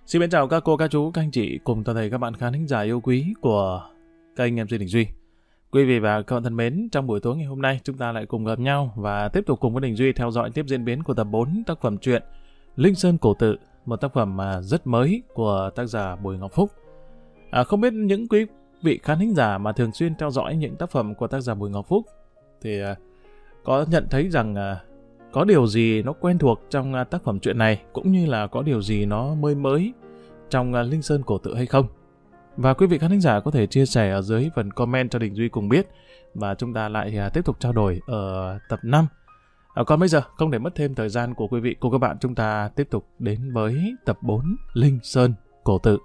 Xin mến chào các cô, các chú, các anh chị cùng toàn thể các bạn khán thính giả yêu quý của kênh MC Đình Duy. Quý vị và các bạn thân mến, trong buổi tối ngày hôm nay chúng ta lại cùng gặp nhau và tiếp tục cùng với Đình Duy theo dõi tiếp diễn biến của tập 4 tác phẩm truyện Linh Sơn Cổ Tự, một tác phẩm rất mới của tác giả Bùi Ngọc Phúc. Không biết những quý vị khán thính giả mà thường xuyên theo dõi những tác phẩm của tác giả Bùi Ngọc Phúc thì có nhận thấy rằng có điều gì nó quen thuộc trong tác phẩm truyện này, cũng như là có điều gì nó mới trong Linh Sơn Cổ Tự hay không. Và quý vị khán thính giả có thể chia sẻ ở dưới phần comment cho Đình Duy cùng biết, và chúng ta lại tiếp tục trao đổi ở tập 5. Còn bây giờ, không để mất thêm thời gian của quý vị cùng các bạn, chúng ta tiếp tục đến với tập 4 Linh Sơn Cổ Tự.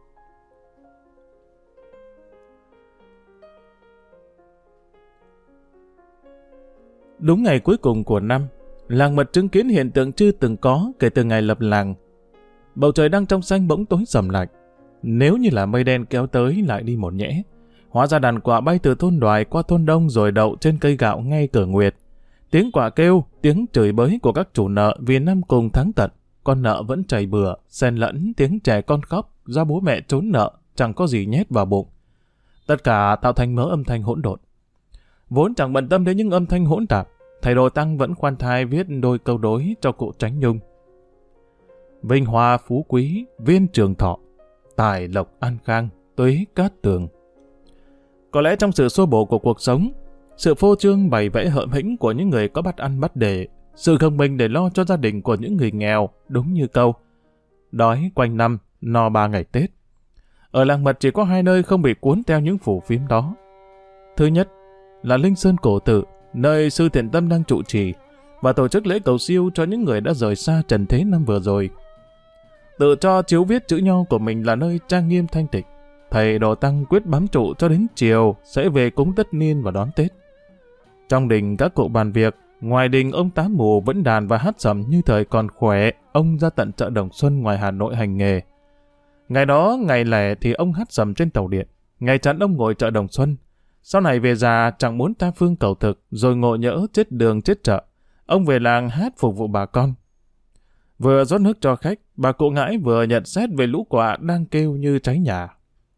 Đúng ngày cuối cùng của năm, làng Mật chứng kiến hiện tượng chưa từng có kể từ ngày lập làng. Bầu trời đang trong xanh bỗng tối sầm lạnh. Nếu như là mây đen kéo tới lại đi một nhẽ, hóa ra đàn quạ bay từ thôn Đoài qua thôn Đông rồi đậu trên cây gạo ngay cửa nguyệt. Tiếng quạ kêu, tiếng chửi bới của các chủ nợ vì năm cùng tháng tận, con nợ vẫn chảy bừa, xen lẫn tiếng trẻ con khóc do bố mẹ trốn nợ, chẳng có gì nhét vào bụng. Tất cả tạo thành mớ âm thanh hỗn độn. Vốn chẳng bận tâm đến những âm thanh hỗn tạp, thầy Đồ Tăng vẫn khoan thai viết đôi câu đối cho cụ Tránh Nhung. Vinh hoa phú quý, viên trường thọ, tài lộc an khang, tuế cát tường. Có lẽ trong sự xô bồ của cuộc sống, sự phô trương bày vẽ hợm hĩnh của những người có bắt ăn bắt để, sự không mình để lo cho gia đình của những người nghèo, đúng như câu đói quanh năm, no 3 ngày Tết. Ở làng Mật chỉ có 2 nơi không bị cuốn theo những phù phiếm đó. Thứ nhất là Linh Sơn Cổ Tự, nơi Sư Thiện Tâm đang trụ trì và tổ chức lễ cầu siêu cho những người đã rời xa trần thế năm vừa rồi. Tự cho chiếu viết chữ nho của mình là nơi trang nghiêm thanh tịnh, thầy Đồ Tăng quyết bám trụ cho đến chiều sẽ về cúng tất niên và đón Tết. Trong đình các cụ bàn việc, ngoài đình ông Tám Mù vẫn đàn và hát sẩm như thời còn khỏe, ông ra tận chợ Đồng Xuân ngoài Hà Nội hành nghề. Ngày đó, ngày lẻ thì ông hát sẩm trên tàu điện, ngày chắn ông ngồi chợ Đồng Xuân. Sau này về già chẳng muốn tha phương cầu thực, rồi ngộ nhỡ chết đường chết chợ, ông về làng hát phục vụ bà con. Vừa rót nước cho khách, bà cụ Ngãi vừa nhận xét về lũ quạ đang kêu như cháy nhà.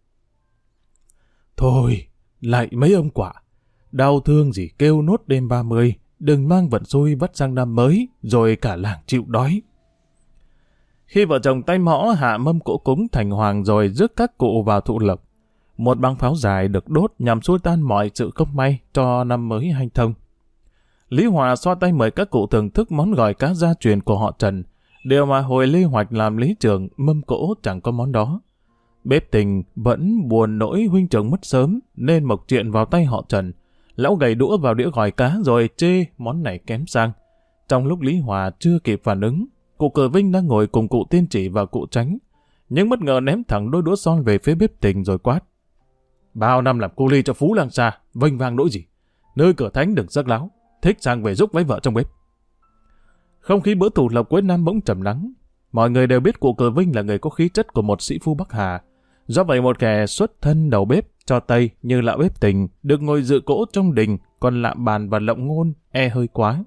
Thôi, lại mấy ông quạ, đau thương gì kêu nốt đêm 30, đừng mang vận xui vắt sang năm mới, rồi cả làng chịu đói. Khi vợ chồng Tay Mõ hạ mâm cỗ cúng thành hoàng rồi rước các cụ vào thụ lộc, một băng pháo dài được đốt nhằm xua tan mọi sự không may cho năm mới hanh thông. Lý Hòa xoa tay mời các cụ thưởng thức món gỏi cá gia truyền của họ Trần, điều mà hồi Lê Hoạch làm lý trưởng mâm cỗ chẳng có món đó. Bếp Tình vẫn buồn nỗi huynh trưởng mất sớm nên mộc chuyện vào tay họ Trần. Lão gầy đũa vào đĩa gỏi cá rồi chê món này kém sang. Trong lúc Lý Hòa chưa kịp phản ứng, cụ Cờ Vinh đang ngồi cùng cụ Tiên Chỉ và cụ Tránh, nhưng bất ngờ ném thẳng đôi đũa son về phía bếp Tình rồi quát: Bao năm làm cu ly cho Phú Lang Sa, vênh vang nỗi gì? Nơi cửa thánh đừng rắc láo, thích sang về giúp với vợ trong bếp. Không khí bữa tụ lộc cuối năm bỗng trầm lắng. Mọi người đều biết cụ Cờ Vinh là người có khí chất của một sĩ phu Bắc Hà. Do vậy một kẻ xuất thân đầu bếp cho Tây như lão bếp Tình được ngồi dự cỗ trong đình, còn lạm bàn và lộng ngôn hơi quá.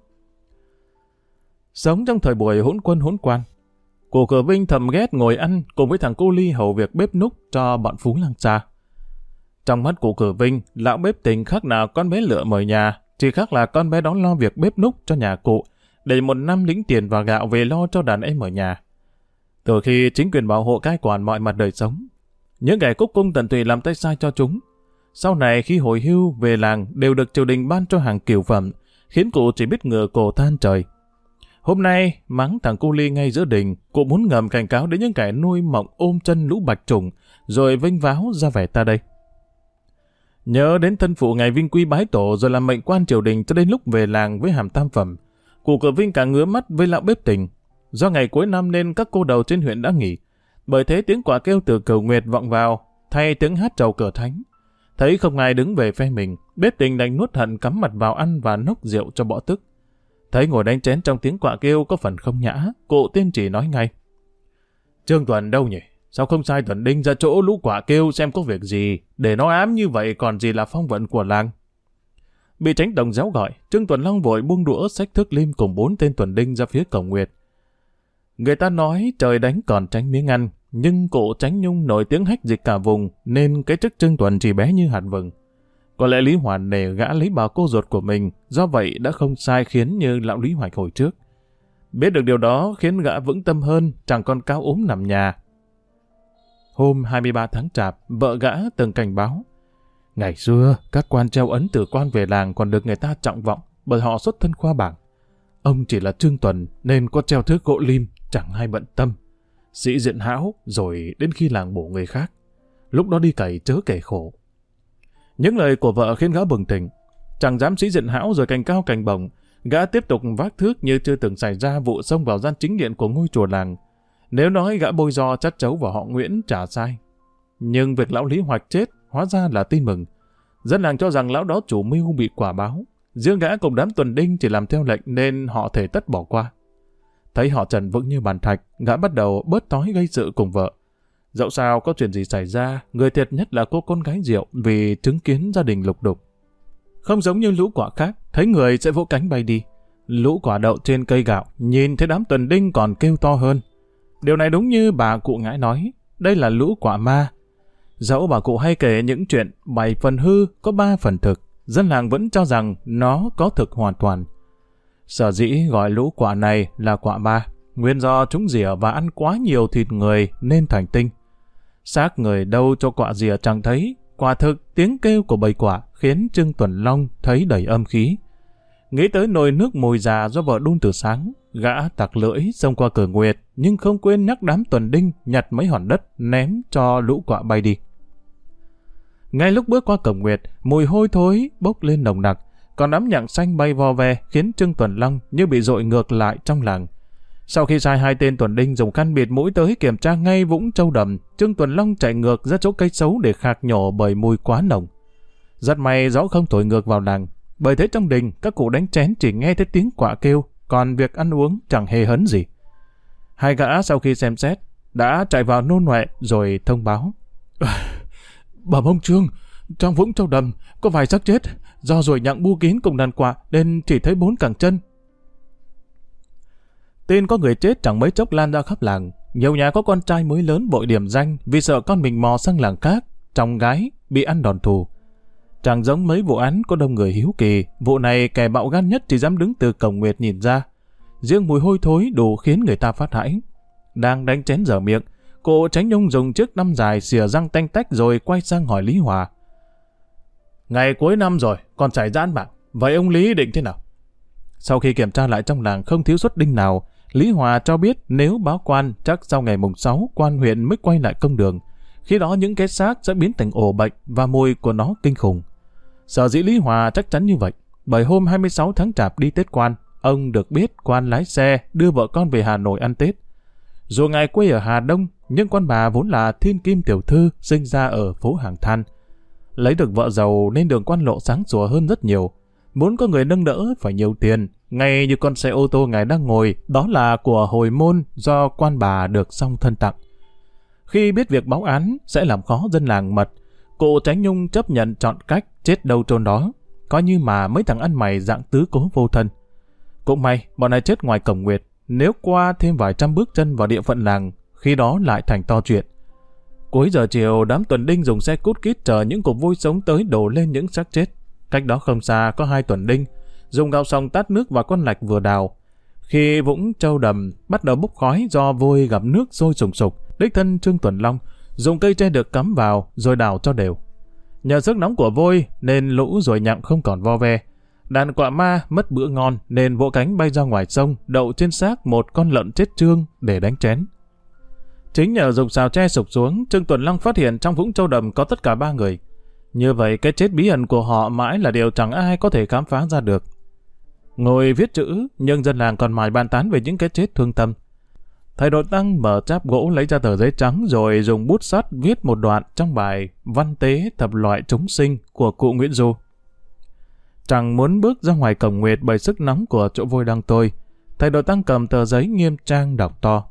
Sống trong thời buổi hỗn quân hỗn quan, cụ Cờ Vinh thầm ghét ngồi ăn cùng với thằng cô Ly hầu việc bếp núc cho bọn Phú Lang Sa. Trong mắt cụ Cờ Vinh, lão bếp Tình khác nào con bé lựa mời nhà, chỉ khác là con bé đó lo việc bếp núc cho nhà cụ, để một năm lĩnh tiền và gạo về lo cho đàn em ở nhà. Từ khi chính quyền bảo hộ cai quản mọi mặt đời sống, những kẻ cúc cung tận tụy làm tay sai cho chúng, sau này khi hồi hưu về làng đều được triều đình ban cho hàng cửu phẩm, khiến cụ chỉ biết ngửa cổ than trời. Hôm nay mắng thằng cu Ly ngay giữa đình, cụ muốn ngầm cảnh cáo đến những kẻ nuôi mộng ôm chân lũ bạch trùng, rồi vênh váo ra vẻ ta đây. Nhớ đến thân phụ ngày vinh quy bái tổ rồi làm mệnh quan triều đình cho đến lúc về làng với hàm tam phẩm, cụ Cờ Vinh càng ngứa mắt với lão bếp Tình. Do ngày cuối năm nên các cô đầu trên huyện đã nghỉ, bởi thế tiếng quạ kêu từ cầu nguyệt vọng vào thay tiếng hát trầu cửa thánh. Thấy không ai đứng về phe mình, bếp Tình đành nuốt hận cắm mặt vào ăn và nốc rượu cho bỏ tức. Thấy ngồi đánh chén trong tiếng quạ kêu có phần không nhã, cụ Tiên Chỉ nói ngay: Trương Tuần đâu nhỉ? Sao không sai Tuần Đinh ra chỗ lũ quạ kêu xem có việc gì, để nó ám như vậy còn gì là phong vận của làng. Bị Tránh Đồng réo gọi, Trương Tuần Long vội buông đũa xách thước lim cùng 4 tên Tuần Đinh ra phía cổng nguyệt. Người ta nói trời đánh còn tránh miếng ăn, nhưng cụ Chánh Nhung nổi tiếng hách dịch cả vùng nên cái chức Trương Tuần chỉ bé như hạt vừng. Có lẽ Lý Hoàn nể gã lấy bà cô ruột của mình, do vậy đã không sai khiến như lão Lý Hoạch hồi trước. Biết được điều đó khiến gã vững tâm hơn, chẳng còn cáo ốm nằm nhà. Hôm 23 tháng Chạp, vợ gã từng cảnh báo. Ngày xưa, các quan treo ấn từ quan về làng còn được người ta trọng vọng bởi họ xuất thân khoa bảng. Ông chỉ là Trương Tuần nên có treo thước gỗ lim, chẳng ai bận tâm. Sĩ diện hão rồi đến khi làng bổ người khác. Lúc đó đi cày chớ kể khổ. Những lời của vợ khiến gã bừng tỉnh. Chẳng dám sĩ diện hão rồi cành cao cành bổng, gã tiếp tục vác thước như chưa từng xảy ra vụ xông vào gian chính điện của ngôi chùa làng. Nếu nói gã bôi do chắt chấu vào họ Nguyễn chả sai. Nhưng việc lão Lý Hoạch chết hóa ra là tin mừng. Dân làng cho rằng lão đó chủ mưu bị quả báo. Riêng gã cùng đám tuần đinh chỉ làm theo lệnh nên họ thể tất bỏ qua. Thấy họ Trần vững như bàn thạch, gã bắt đầu bớt tối gây sự cùng vợ. Dẫu sao có chuyện gì xảy ra, người thiệt nhất là cô con gái Diệu vì chứng kiến gia đình lục đục. Không giống như lũ quả khác, thấy người sẽ vỗ cánh bay đi. Lũ quả đậu trên cây gạo, nhìn thấy đám tuần đinh còn kêu to hơn. Điều này đúng như bà cụ Ngãi nói, đây là lũ quả ma. Dẫu bà cụ hay kể những chuyện 7 phần hư có 3 phần thực, dân làng vẫn cho rằng nó có thực hoàn toàn. Sở dĩ gọi lũ quả này là quả ma, nguyên do chúng rỉa và ăn quá nhiều thịt người nên thành tinh. Xác người đâu cho quả rỉa chẳng thấy, quả thực tiếng kêu của bầy quả khiến Trương Tuần Long thấy đầy âm khí. Nghĩ tới nồi nước mùi già do vợ đun từ sáng, gã tặc lưỡi xông qua cửa nguyệt nhưng không quên nhắc đám tuần đinh nhặt mấy hòn đất ném cho lũ quả bay đi. Ngay lúc bước qua cổng nguyệt, mùi hôi thối bốc lên nồng nặc, còn đám nhặng xanh bay vo ve khiến Trương Tuần Long như bị dội ngược lại trong làng. Sau khi sai 2 tên tuần đinh dùng khăn bịt mũi tới kiểm tra ngay vũng trâu đầm, Trương Tuần Long chạy ngược ra chỗ cây xấu để khạc nhổ bởi mùi quá nồng. Rất may gió không thổi ngược vào làng, bởi thế trong đình các cụ đánh chén chỉ nghe thấy tiếng quạ kêu, còn việc ăn uống chẳng hề hấn gì. Hai gã sau khi xem xét đã chạy vào nôn nọe rồi thông báo. Bẩm ông Trương, trong vũng trâu đầm có vài xác chết, do ruồi nhặng bu kín cùng đàn quạ nên chỉ thấy 4 cẳng chân. Tin có người chết chẳng mấy chốc lan ra khắp làng. Nhiều nhà có con trai mới lớn vội điểm danh vì sợ con mình mò sang làng khác, chồng gái bị ăn đòn thù. Chẳng giống mấy vụ án có đông người hiếu kỳ, vụ này kẻ bạo gan nhất chỉ dám đứng từ cổng nguyệt nhìn ra. Riêng mùi hôi thối đủ khiến người ta phát hãi. Đang đánh chén dở miệng, cụ Chánh Nhung dùng chiếc năm dài xìa răng tanh tách rồi quay sang hỏi Lý Hòa. Ngày cuối năm rồi, còn xảy ra án mạng, vậy ông Lý định thế nào? Sau khi kiểm tra lại trong làng không thiếu suất đinh nào, Lý Hòa cho biết nếu báo quan chắc sau ngày mùng 6 quan huyện mới quay lại công đường. Khi đó những cái xác sẽ biến thành ổ bệnh và mùi của nó kinh khủng. Sở dĩ Lý Hòa chắc chắn như vậy, bởi hôm 26 tháng Chạp đi Tết quan, ông được biết quan lái xe đưa vợ con về Hà Nội ăn Tết. Dù ngài quê ở Hà Đông, nhưng quan bà vốn là thiên kim tiểu thư sinh ra ở phố Hàng Than. Lấy được vợ giàu nên đường quan lộ sáng sủa hơn rất nhiều. Muốn có người nâng đỡ phải nhiều tiền, ngay như con xe ô tô ngài đang ngồi, đó là của hồi môn do quan bà được song thân tặng. Khi biết việc báo án sẽ làm khó dân làng mật, cụ Chánh Nhung chấp nhận chọn cách chết đâu chôn đó, coi như mà mấy thằng ăn mày dạng tứ cố vô thân. Cũng may bọn này chết ngoài cổng nguyệt, nếu qua thêm vài trăm bước chân vào địa phận làng, khi đó lại thành to chuyện. Cuối giờ chiều, đám tuần đinh dùng xe cút kít chờ những cục vôi sống tới đổ lên những xác chết. Cách đó không xa có 2 tuần đinh dùng gạo xong tát nước vào con lạch vừa đào. Khi vũng trâu đầm bắt đầu bốc khói do vôi gặp nước sôi sùng sục, đích thân Trương Tuần Long dùng cây tre được cắm vào rồi đào cho đều. Nhờ sức nóng của vôi nên lũ ruồi nhặng không còn vo ve. Đàn quạ ma mất bữa ngon nên vỗ cánh bay ra ngoài sông, đậu trên xác một con lợn chết trương để đánh chén. Chính nhờ dùng xào tre sụp xuống, Trương Tuần Long phát hiện trong vũng trâu đầm có tất cả 3 người. Như vậy cái chết bí ẩn của họ mãi là điều chẳng ai có thể khám phá ra được. Ngồi viết chữ, nhưng dân làng còn mải bàn tán về những cái chết thương tâm. Thầy Đội Tăng mở cháp gỗ lấy ra tờ giấy trắng rồi dùng bút sắt viết một đoạn trong bài Văn tế thập loại chúng sinh của cụ Nguyễn Du. Chẳng muốn bước ra ngoài cổng nguyệt bởi sức nóng của chỗ vôi đang tôi, thầy Đội Tăng cầm tờ giấy nghiêm trang đọc to.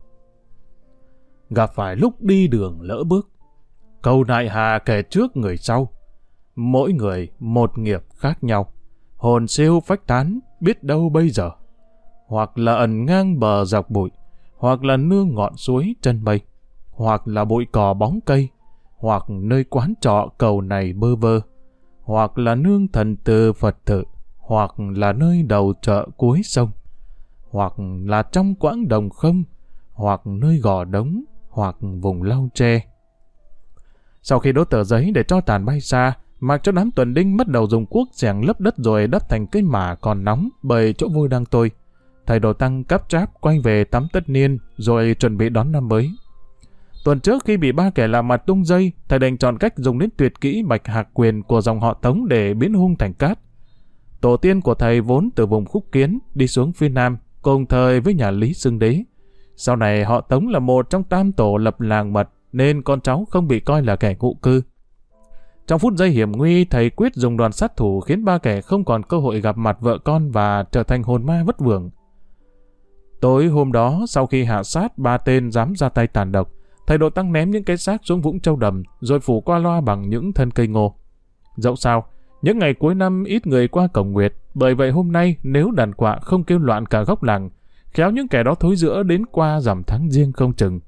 Gặp phải lúc đi đường lỡ bước, câu nại hà kẻ trước người sau, mỗi người một nghiệp khác nhau, hồn siêu phách tán biết đâu bây giờ, hoặc là ẩn ngang bờ dọc bụi, hoặc là nương ngọn suối chân mây, hoặc là bụi cỏ bóng cây, hoặc nơi quán trọ cầu này bơ vơ, hoặc là nương thần từ Phật tự, hoặc là nơi đầu chợ cuối sông, hoặc là trong quãng đồng không, hoặc nơi gò đống, hoặc vùng lau tre. Sau khi đốt tờ giấy để cho tàn bay xa, mặc cho đám tuần đinh bắt đầu dùng cuốc xẻng lấp đất rồi đắp thành cây mả còn nóng bởi chỗ vôi đang tôi. Thầy Đồ Tăng cắp tráp quay về tắm tất niên rồi chuẩn bị đón năm mới. Tuần trước khi bị ba kẻ lạ mặt tung dây, thầy đành chọn cách dùng đến tuyệt kỹ bạch hạc quyền của dòng họ Tống để biến hung thành cát. Tổ tiên của thầy vốn từ vùng Khúc Kiến đi xuống phía Nam, cùng thời với nhà Lý Xưng Đế. Sau này họ Tống là một trong tam tổ lập làng mật, nên con cháu không bị coi là kẻ ngụ cư. Trong phút giây hiểm nguy, thầy quyết dùng đòn sát thủ khiến ba kẻ không còn cơ hội gặp mặt vợ con và trở thành hồn ma vất vưởng. Tối hôm đó, sau khi hạ sát ba tên dám ra tay tàn độc, thầy Đồ Tăng ném những cái xác xuống vũng Châu Đầm, rồi phủ qua loa bằng những thân cây ngô. Dẫu sao, những ngày cuối năm ít người qua cổng nguyệt, bởi vậy hôm nay nếu đàn quạ không kêu loạn cả góc làng, khéo những kẻ đó thối rữa đến qua rằm tháng Giêng không chừng.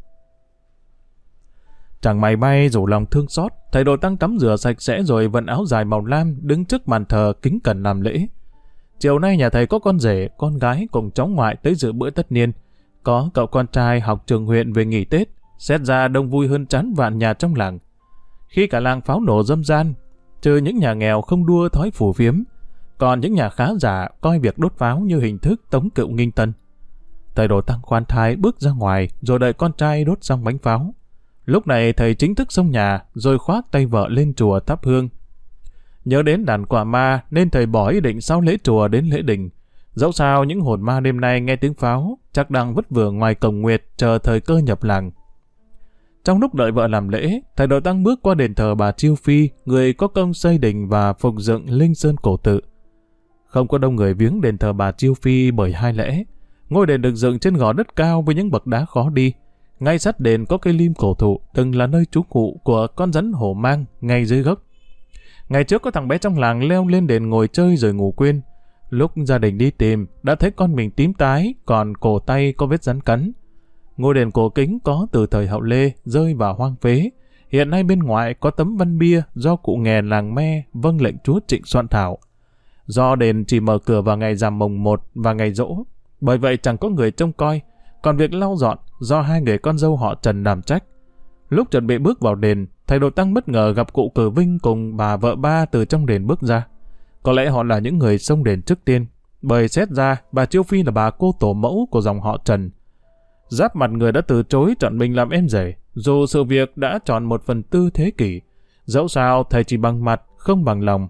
Chẳng mày may rủ lòng thương xót, thầy Đồ Tăng tắm rửa sạch sẽ rồi vận áo dài màu lam đứng trước bàn thờ kính cẩn làm lễ. Chiều nay nhà thầy có con rể, con gái cùng cháu ngoại tới dự bữa tất niên. Có cậu con trai học trường huyện về nghỉ Tết, xét ra đông vui hơn chán vạn nhà trong làng. Khi cả làng pháo nổ râm ran, trừ những nhà nghèo không đua thói phù phiếm, còn những nhà khá giả coi việc đốt pháo như hình thức tống cựu nghinh tân. Thầy Đồ Tăng khoan thai bước ra ngoài rồi đợi con trai đốt xong bánh pháo. Lúc này thầy chính thức xông nhà rồi khoác tay vợ lên chùa thắp hương. Nhớ đến đàn quạ ma nên thầy bỏ ý định sau lễ chùa đến lễ đình. Dẫu sao những hồn ma đêm nay nghe tiếng pháo chắc đang vất vưởng ngoài cổng nguyệt chờ thời cơ nhập làng. Trong lúc đợi vợ làm lễ, thầy Đồ Tăng bước qua đền thờ bà Chiêu Phi, người có công xây đình và phục dựng linh sơn cổ tự. Không có đông người viếng đền thờ bà Chiêu Phi bởi hai lẽ. Ngôi đền được dựng trên gò đất cao với những bậc đá khó đi. Ngay sát đền có cây lim cổ thụ từng là nơi trú ngụ của con rắn hổ mang ngay dưới gốc. Ngày trước có thằng bé trong làng leo lên đền ngồi chơi rồi ngủ quên. Lúc gia đình đi tìm đã thấy con mình tím tái, còn cổ tay có vết rắn cắn. Ngôi đền cổ kính có từ thời Hậu Lê rơi vào hoang phế. Hiện nay bên ngoài có tấm văn bia do cụ nghè làng Me vâng lệnh chúa Trịnh soạn thảo. Do đền chỉ mở cửa vào ngày rằm mùng 1 và ngày giỗ, bởi vậy chẳng có người trông coi. Còn việc lau dọn do hai người con dâu họ Trần đảm trách. Lúc chuẩn bị bước vào đền, thầy Đồ Tăng bất ngờ gặp cụ Cử Vinh cùng bà vợ ba từ trong đền bước ra. Có lẽ họ là những người xông đền trước tiên, bởi xét ra bà Chiêu Phi là bà cô tổ mẫu của dòng họ Trần. Giáp mặt người đã từ chối chọn mình làm em rể, dù sự việc đã tròn 1/4 thế kỷ. Dẫu sao thầy chỉ bằng mặt, không bằng lòng.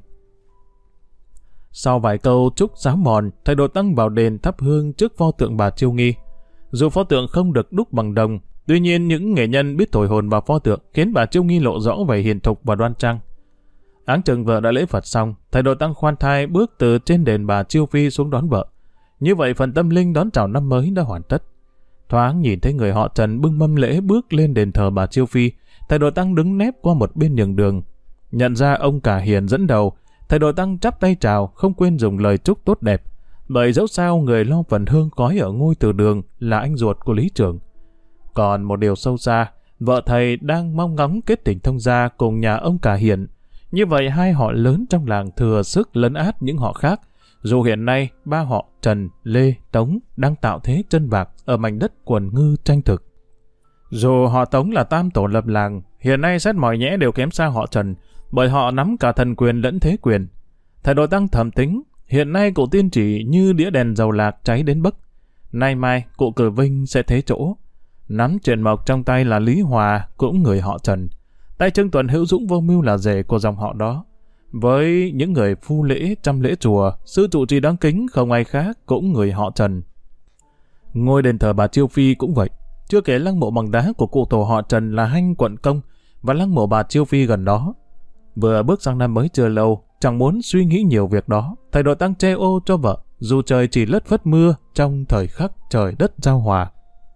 Sau vài câu chúc sáo mòn, thầy Đồ Tăng vào đền thắp hương trước pho tượng bà Chiêu Nghi. Dù pho tượng không được đúc bằng đồng, tuy nhiên những nghệ nhân biết thổi hồn vào pho tượng khiến bà Chiêu Nghi lộ rõ vẻ hiền thục và đoan trang. Áng chừng vợ đã lễ Phật xong, thầy Đồ Tăng khoan thai bước từ trên đền bà Chiêu Phi xuống đón vợ. Như vậy phần tâm linh đón chào năm mới đã hoàn tất. Thoáng nhìn thấy người họ Trần bưng mâm lễ bước lên đền thờ bà Chiêu Phi, thầy Đồ Tăng đứng nép qua một bên nhường đường. Nhận ra ông Cả Hiền dẫn đầu, thầy Đồ Tăng chắp tay chào, không quên dùng lời chúc tốt đẹp. Bởi dẫu sao người lo phần hương khói ở ngôi từ đường là anh ruột của lý trưởng. Còn một điều sâu xa, vợ thầy đang mong ngóng kết tình thông gia cùng nhà ông Cả Hiền. Như vậy hai họ lớn trong làng thừa sức lấn át những họ khác. Dù hiện nay ba họ Trần, Lê, Tống đang tạo thế chân bạc ở mảnh đất quần ngư tranh thực. Dù họ Tống là tam tổ lập làng, hiện nay xét mọi nhẽ đều kém xa họ Trần, bởi họ nắm cả thần quyền lẫn thế quyền. Thầy Đồ Tăng thầm tính, hiện nay cụ tiên chỉ như đĩa đèn dầu lạc cháy đến bấc. Nay mai cụ Cử Vinh sẽ thế chỗ. Nắm chuyện mộc trong tay là Lý Hòa, cũng người họ Trần. Tay Trương Tuần hữu dũng vô mưu là rể của dòng họ đó. Với những người phu lễ trăm lễ chùa, sư trụ trì đáng kính không ai khác, cũng người họ Trần. Ngôi đền thờ bà Chiêu Phi cũng vậy. Chưa kể lăng mộ bằng đá của cụ tổ họ Trần là Hanh quận Công và lăng mộ bà Chiêu Phi gần đó. Vừa bước sang năm mới chưa lâu, chẳng muốn suy nghĩ nhiều việc đó, thầy Đồ Tăng che ô cho vợ, dù trời chỉ lất phất mưa trong thời khắc trời đất giao hòa.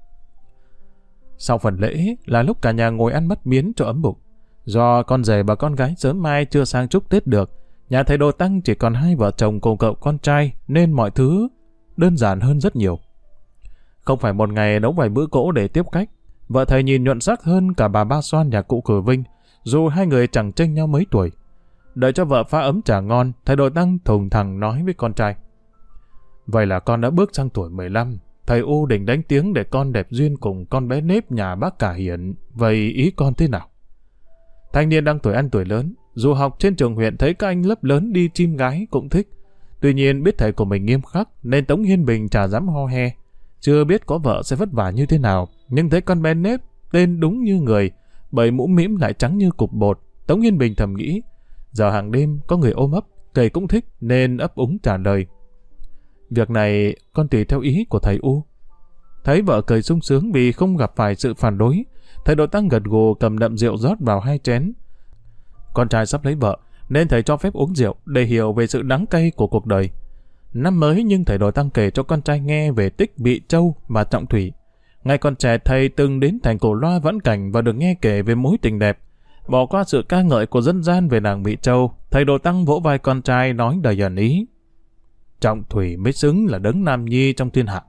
Sau phần lễ là lúc cả nhà ngồi ăn bắt miến cho ấm bụng. Do con rể và con gái sớm mai chưa sang chúc Tết được, nhà thầy Đồ Tăng chỉ còn hai vợ chồng cùng cậu con trai nên mọi thứ đơn giản hơn rất nhiều. Không phải một ngày nấu vài bữa cỗ để tiếp khách. Vợ thầy nhìn nhuận sắc hơn cả bà Ba Xoan nhà cụ Cửa Vinh, dù hai người chẳng chênh nhau mấy tuổi. Đợi cho vợ pha ấm trà ngon, thầy Đội Tăng thùng thẳng nói với con trai. Vậy là con đã bước sang tuổi 15. Thầy U định đánh tiếng để con đẹp duyên cùng con bé nếp nhà bác Cả Hiển. Vậy ý con thế nào? Thanh niên đang tuổi ăn tuổi lớn, dù học trên trường huyện thấy các anh lớp lớn đi chim gái cũng thích. Tuy nhiên biết thầy của mình nghiêm khắc nên Tống Hiên Bình chả dám ho he. Chưa biết có vợ sẽ vất vả như thế nào, nhưng thấy con bé nếp tên đúng như người, bởi mũ mĩm lại trắng như cục bột. Tống Hiên Bình thầm nghĩ, giờ hàng đêm có người ôm ấp, thầy cũng thích nên ấp úng trả lời. Việc này con tùy theo ý của thầy U. Thấy vợ cười sung sướng vì không gặp phải sự phản đối, thầy Đội Tăng gật gù cầm đậm rượu rót vào 2 chén. Con trai sắp lấy vợ nên thầy cho phép uống rượu để hiểu về sự đắng cay của cuộc đời. Năm mới nhưng thầy Đội Tăng kể cho con trai nghe về tích Bị Châu và Trọng Thủy. Ngày còn trẻ thầy từng đến thành Cổ Loa Vãn Cảnh và được nghe kể về mối tình đẹp. Bỏ qua sự ca ngợi của dân gian về nàng Bị Châu, thầy Đội Tăng vỗ vai con trai nói đầy ẩn ý. Trọng Thủy mới xứng là đấng nam nhi trong thiên hạ.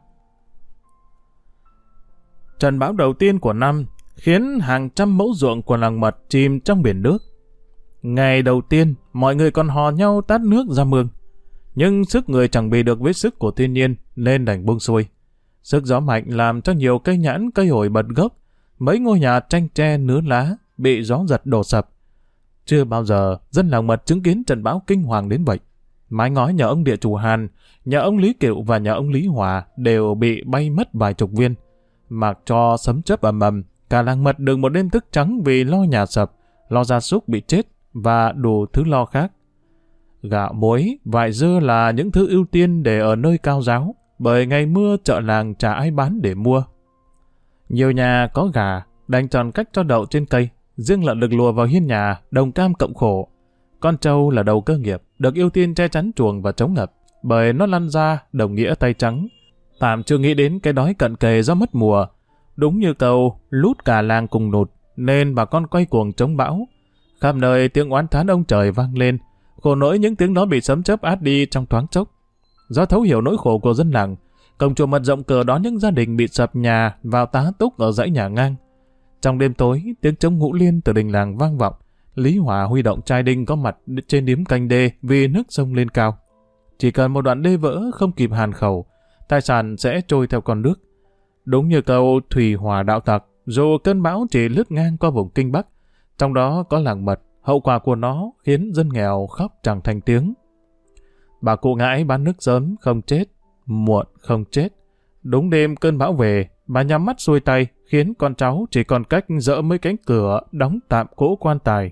Trận bão đầu tiên của năm khiến hàng trăm mẫu ruộng của làng Mật chìm trong biển nước. Ngày đầu tiên, mọi người còn hò nhau tát nước ra mương. Nhưng sức người chẳng bì được với sức của thiên nhiên nên đành buông xuôi. Sức gió mạnh làm cho nhiều cây nhãn, cây ổi bật gốc, mấy ngôi nhà tranh tre nứa lá bị gió giật đổ sập. Chưa bao giờ dân làng Mật chứng kiến trận bão kinh hoàng đến vậy. Mái ngói nhà ông địa chủ Hàn, nhà ông Lý Kiệu và nhà ông Lý Hòa đều bị bay mất vài chục viên. Mặc cho sấm chớp ầm ầm, cả làng Mật được một đêm thức trắng vì lo nhà sập, lo gia súc bị chết và đủ thứ lo khác. Gạo muối, vải dưa là những thứ ưu tiên để ở nơi cao ráo, bởi ngày mưa chợ làng chả ai bán để mua. Nhiều nhà có gà, đành chọn cách cho đậu trên cây, riêng lợn được lùa vào hiên nhà, đồng cam cộng khổ. Con trâu là đầu cơ nghiệp, được ưu tiên che chắn chuồng và chống ngập, bởi nó lăn ra đồng nghĩa tay trắng. Tạm chưa nghĩ đến cái đói cận kề do mất mùa. Đúng như câu lút cả làng cùng nụt, nên bà con quay cuồng chống bão. Khắp nơi tiếng oán thán ông trời vang lên, khổ nỗi những tiếng đó bị sấm chớp át đi trong thoáng chốc. Do thấu hiểu nỗi khổ của dân làng, cổng chùa Mật rộng cửa đón những gia đình bị sập nhà vào tá túc ở dãy nhà ngang. Trong đêm tối, tiếng trống ngũ liên từ đình làng vang vọng. Lý Hòa huy động trai đinh có mặt trên điếm canh đê vì nước sông lên cao. Chỉ cần một đoạn đê vỡ không kịp hàn khẩu, tài sản sẽ trôi theo con nước. Đúng như câu thủy hỏa đạo tặc, dù cơn bão chỉ lướt ngang qua vùng Kinh Bắc, trong đó có làng Mật, hậu quả của nó khiến dân nghèo khóc chẳng thành tiếng. Bà cụ Ngãi bán nước sớm không chết, muộn không chết. Đúng đêm cơn bão về, bà nhắm mắt xuôi tay, khiến con cháu chỉ còn cách dỡ mấy cánh cửa đóng tạm cỗ quan tài.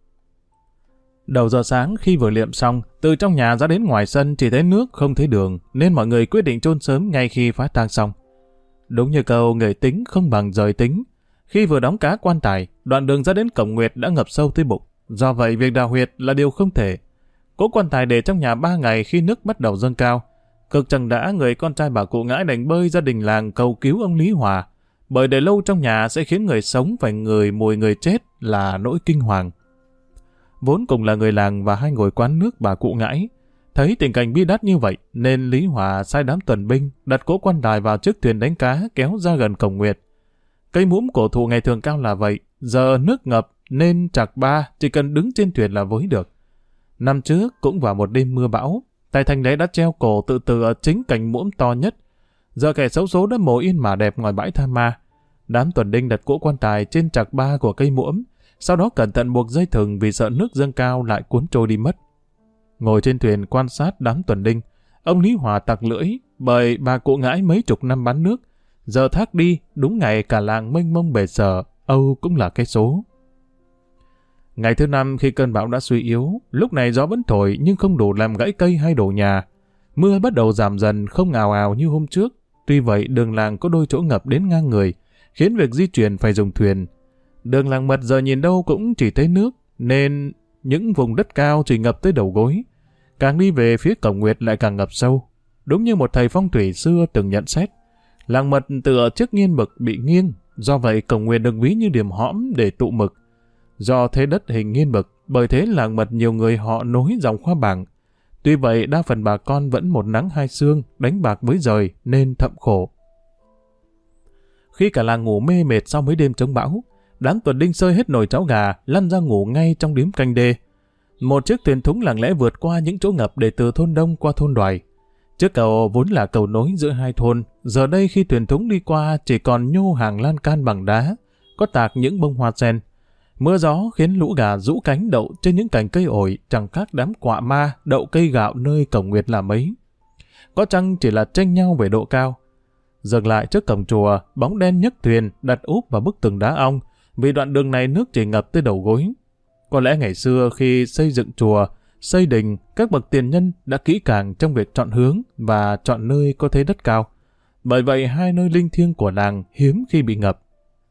Đầu giờ sáng khi vừa liệm xong, từ trong nhà ra đến ngoài sân chỉ thấy nước không thấy đường, nên mọi người quyết định chôn sớm ngay khi phá tang xong. Đúng như câu người tính không bằng rời tính. Khi vừa đóng cá quan tài, đoạn đường ra đến cổng nguyệt đã ngập sâu tới bụng. Do vậy việc đào huyệt là điều không thể. Cỗ quan tài để trong nhà 3 ngày khi nước bắt đầu dâng cao. Cực chẳng đã người con trai bà cụ Ngãi đành bơi gia đình làng cầu cứu ông Lý Hòa, bởi để lâu trong nhà sẽ khiến người sống phải ngửi mùi người chết là nỗi kinh hoàng. Vốn cùng là người làng và hay ngồi quán nước bà cụ Ngãi, thấy tình cảnh bi đát như vậy nên Lý Hòa sai đám tuần binh đặt cỗ quan tài vào chiếc thuyền đánh cá kéo ra gần cổng nguyệt. Cây mũm cổ thụ ngày thường cao là vậy, giờ nước ngập nên Trạc Ba chỉ cần đứng trên thuyền là với được. Năm trước cũng vào một đêm mưa bão, Tài Thành đấy đã treo cổ tự tử ở chính cành mũm to nhất. Giờ kẻ xấu số đã mổ yên mà đẹp ngoài bãi tha ma. Đám tuần đinh đặt cỗ quan tài trên Trạc Ba của cây muỗm, sau đó cẩn thận buộc dây thừng vì sợ nước dâng cao lại cuốn trôi đi mất. Ngồi trên thuyền quan sát đám tuần đinh, ông Lý Hòa tặc lưỡi bởi bà cụ Ngãi mấy chục năm bán nước. Giờ thác đi, đúng ngày cả làng mênh mông bề sở, Âu cũng là cái số. Ngày thứ 5 khi cơn bão đã suy yếu, lúc này gió vẫn thổi nhưng không đủ làm gãy cây hay đổ nhà. Mưa bắt đầu giảm dần không ào ào như hôm trước. Tuy vậy đường làng có đôi chỗ ngập đến ngang người, khiến việc di chuyển phải dùng thuyền. Đường làng Mật giờ nhìn đâu cũng chỉ thấy nước, nên những vùng đất cao chỉ ngập tới đầu gối. Càng đi về phía cổng nguyệt lại càng ngập sâu. Đúng như một thầy phong thủy xưa từng nhận xét, làng Mật tựa chiếc nghiên mực bị nghiêng, do vậy cổng nguyệt được ví như điểm hõm để tụ mực. Do thế đất hình nghiên mực, bởi thế làng Mật nhiều người họ nối dòng khoa bảng. Tuy vậy đa phần bà con vẫn một nắng hai sương, đánh bạc với giời nên thậm khổ. khi cả làng ngủ mê mệt sau mấy đêm chống bão, đám tuần đinh sơi hết nồi cháo gà, lăn ra ngủ ngay trong điếm canh đê. Một chiếc thuyền thúng lặng lẽ vượt qua những chỗ ngập để từ thôn Đông qua thôn Đoài. Chiếc cầu vốn là cầu nối giữa hai thôn, giờ đây khi thuyền thúng đi qua chỉ còn nhô hàng lan can bằng đá, có tạc những bông hoa sen. Mưa gió khiến lũ gà rũ cánh đậu trên những cành cây ổi chẳng khác đám quạ ma đậu cây gạo nơi cổng nguyệt là mấy. Có chăng chỉ là tranh nhau về độ cao. Dừng lại trước cổng chùa, bóng đen nhấc thuyền đặt úp vào bức tường đá ong, vì đoạn đường này nước chỉ ngập tới đầu gối. Có lẽ ngày xưa khi xây dựng chùa, xây đình, các bậc tiền nhân đã kỹ càng trong việc chọn hướng và chọn nơi có thế đất cao. Bởi vậy hai nơi linh thiêng của làng hiếm khi bị ngập.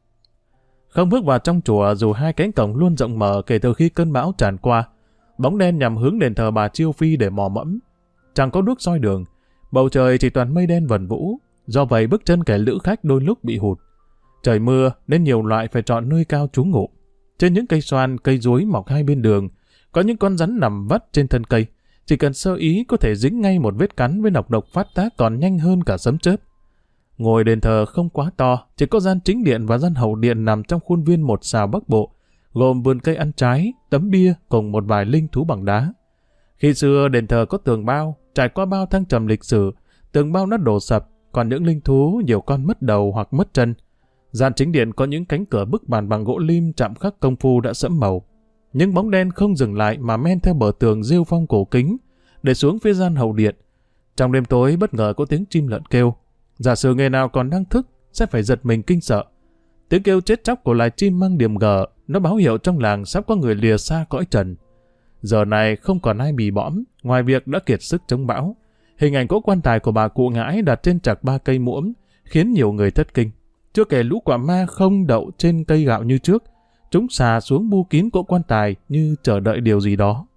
Không bước vào trong chùa dù hai cánh cổng luôn rộng mở kể từ khi cơn bão tràn qua, bóng đen nhằm hướng đền thờ bà Chiêu Phi để mò mẫm. Chẳng có đuốc soi đường, bầu trời chỉ toàn mây đen vần vũ, do vậy bước chân kẻ lữ khách đôi lúc bị hụt. Trời mưa nên nhiều loại phải chọn nơi cao trú ngụ. Trên những cây xoan, cây chuối mọc hai bên đường, có những con rắn nằm vắt trên thân cây. Chỉ cần sơ ý có thể dính ngay một vết cắn với nọc độc phát tác còn nhanh hơn cả sấm chớp. Ngôi đền thờ không quá to, chỉ có gian chính điện và gian hậu điện nằm trong khuôn viên một sào bắc bộ, gồm vườn cây ăn trái, tấm bia cùng một vài linh thú bằng đá. Khi xưa đền thờ có tường bao, trải qua bao thăng trầm lịch sử, tường bao đã đổ sập, còn những linh thú nhiều con mất đầu hoặc mất chân. Gian chính điện có những cánh cửa bức bàn bằng gỗ lim chạm khắc công phu đã sẫm màu. Nhưng bóng đen không dừng lại mà men theo bờ tường rêu phong cổ kính, để xuống phía gian hậu điện. Trong đêm tối bất ngờ có tiếng chim lợn kêu. Giả sử người nào còn đang thức sẽ phải giật mình kinh sợ. Tiếng kêu chết chóc của loài chim mang điểm gở, nó báo hiệu trong làng sắp có người lìa xa cõi trần. Giờ này không còn ai bì bõm, ngoài việc đã kiệt sức chống bão. Hình ảnh cỗ quan tài của bà cụ Ngãi đặt trên trạc 3 cây muỗng khiến nhiều người thất kinh. Chưa kể lũ quạ ma không đậu trên cây gạo như trước, chúng xà xuống bu kín cỗ quan tài như chờ đợi điều gì đó.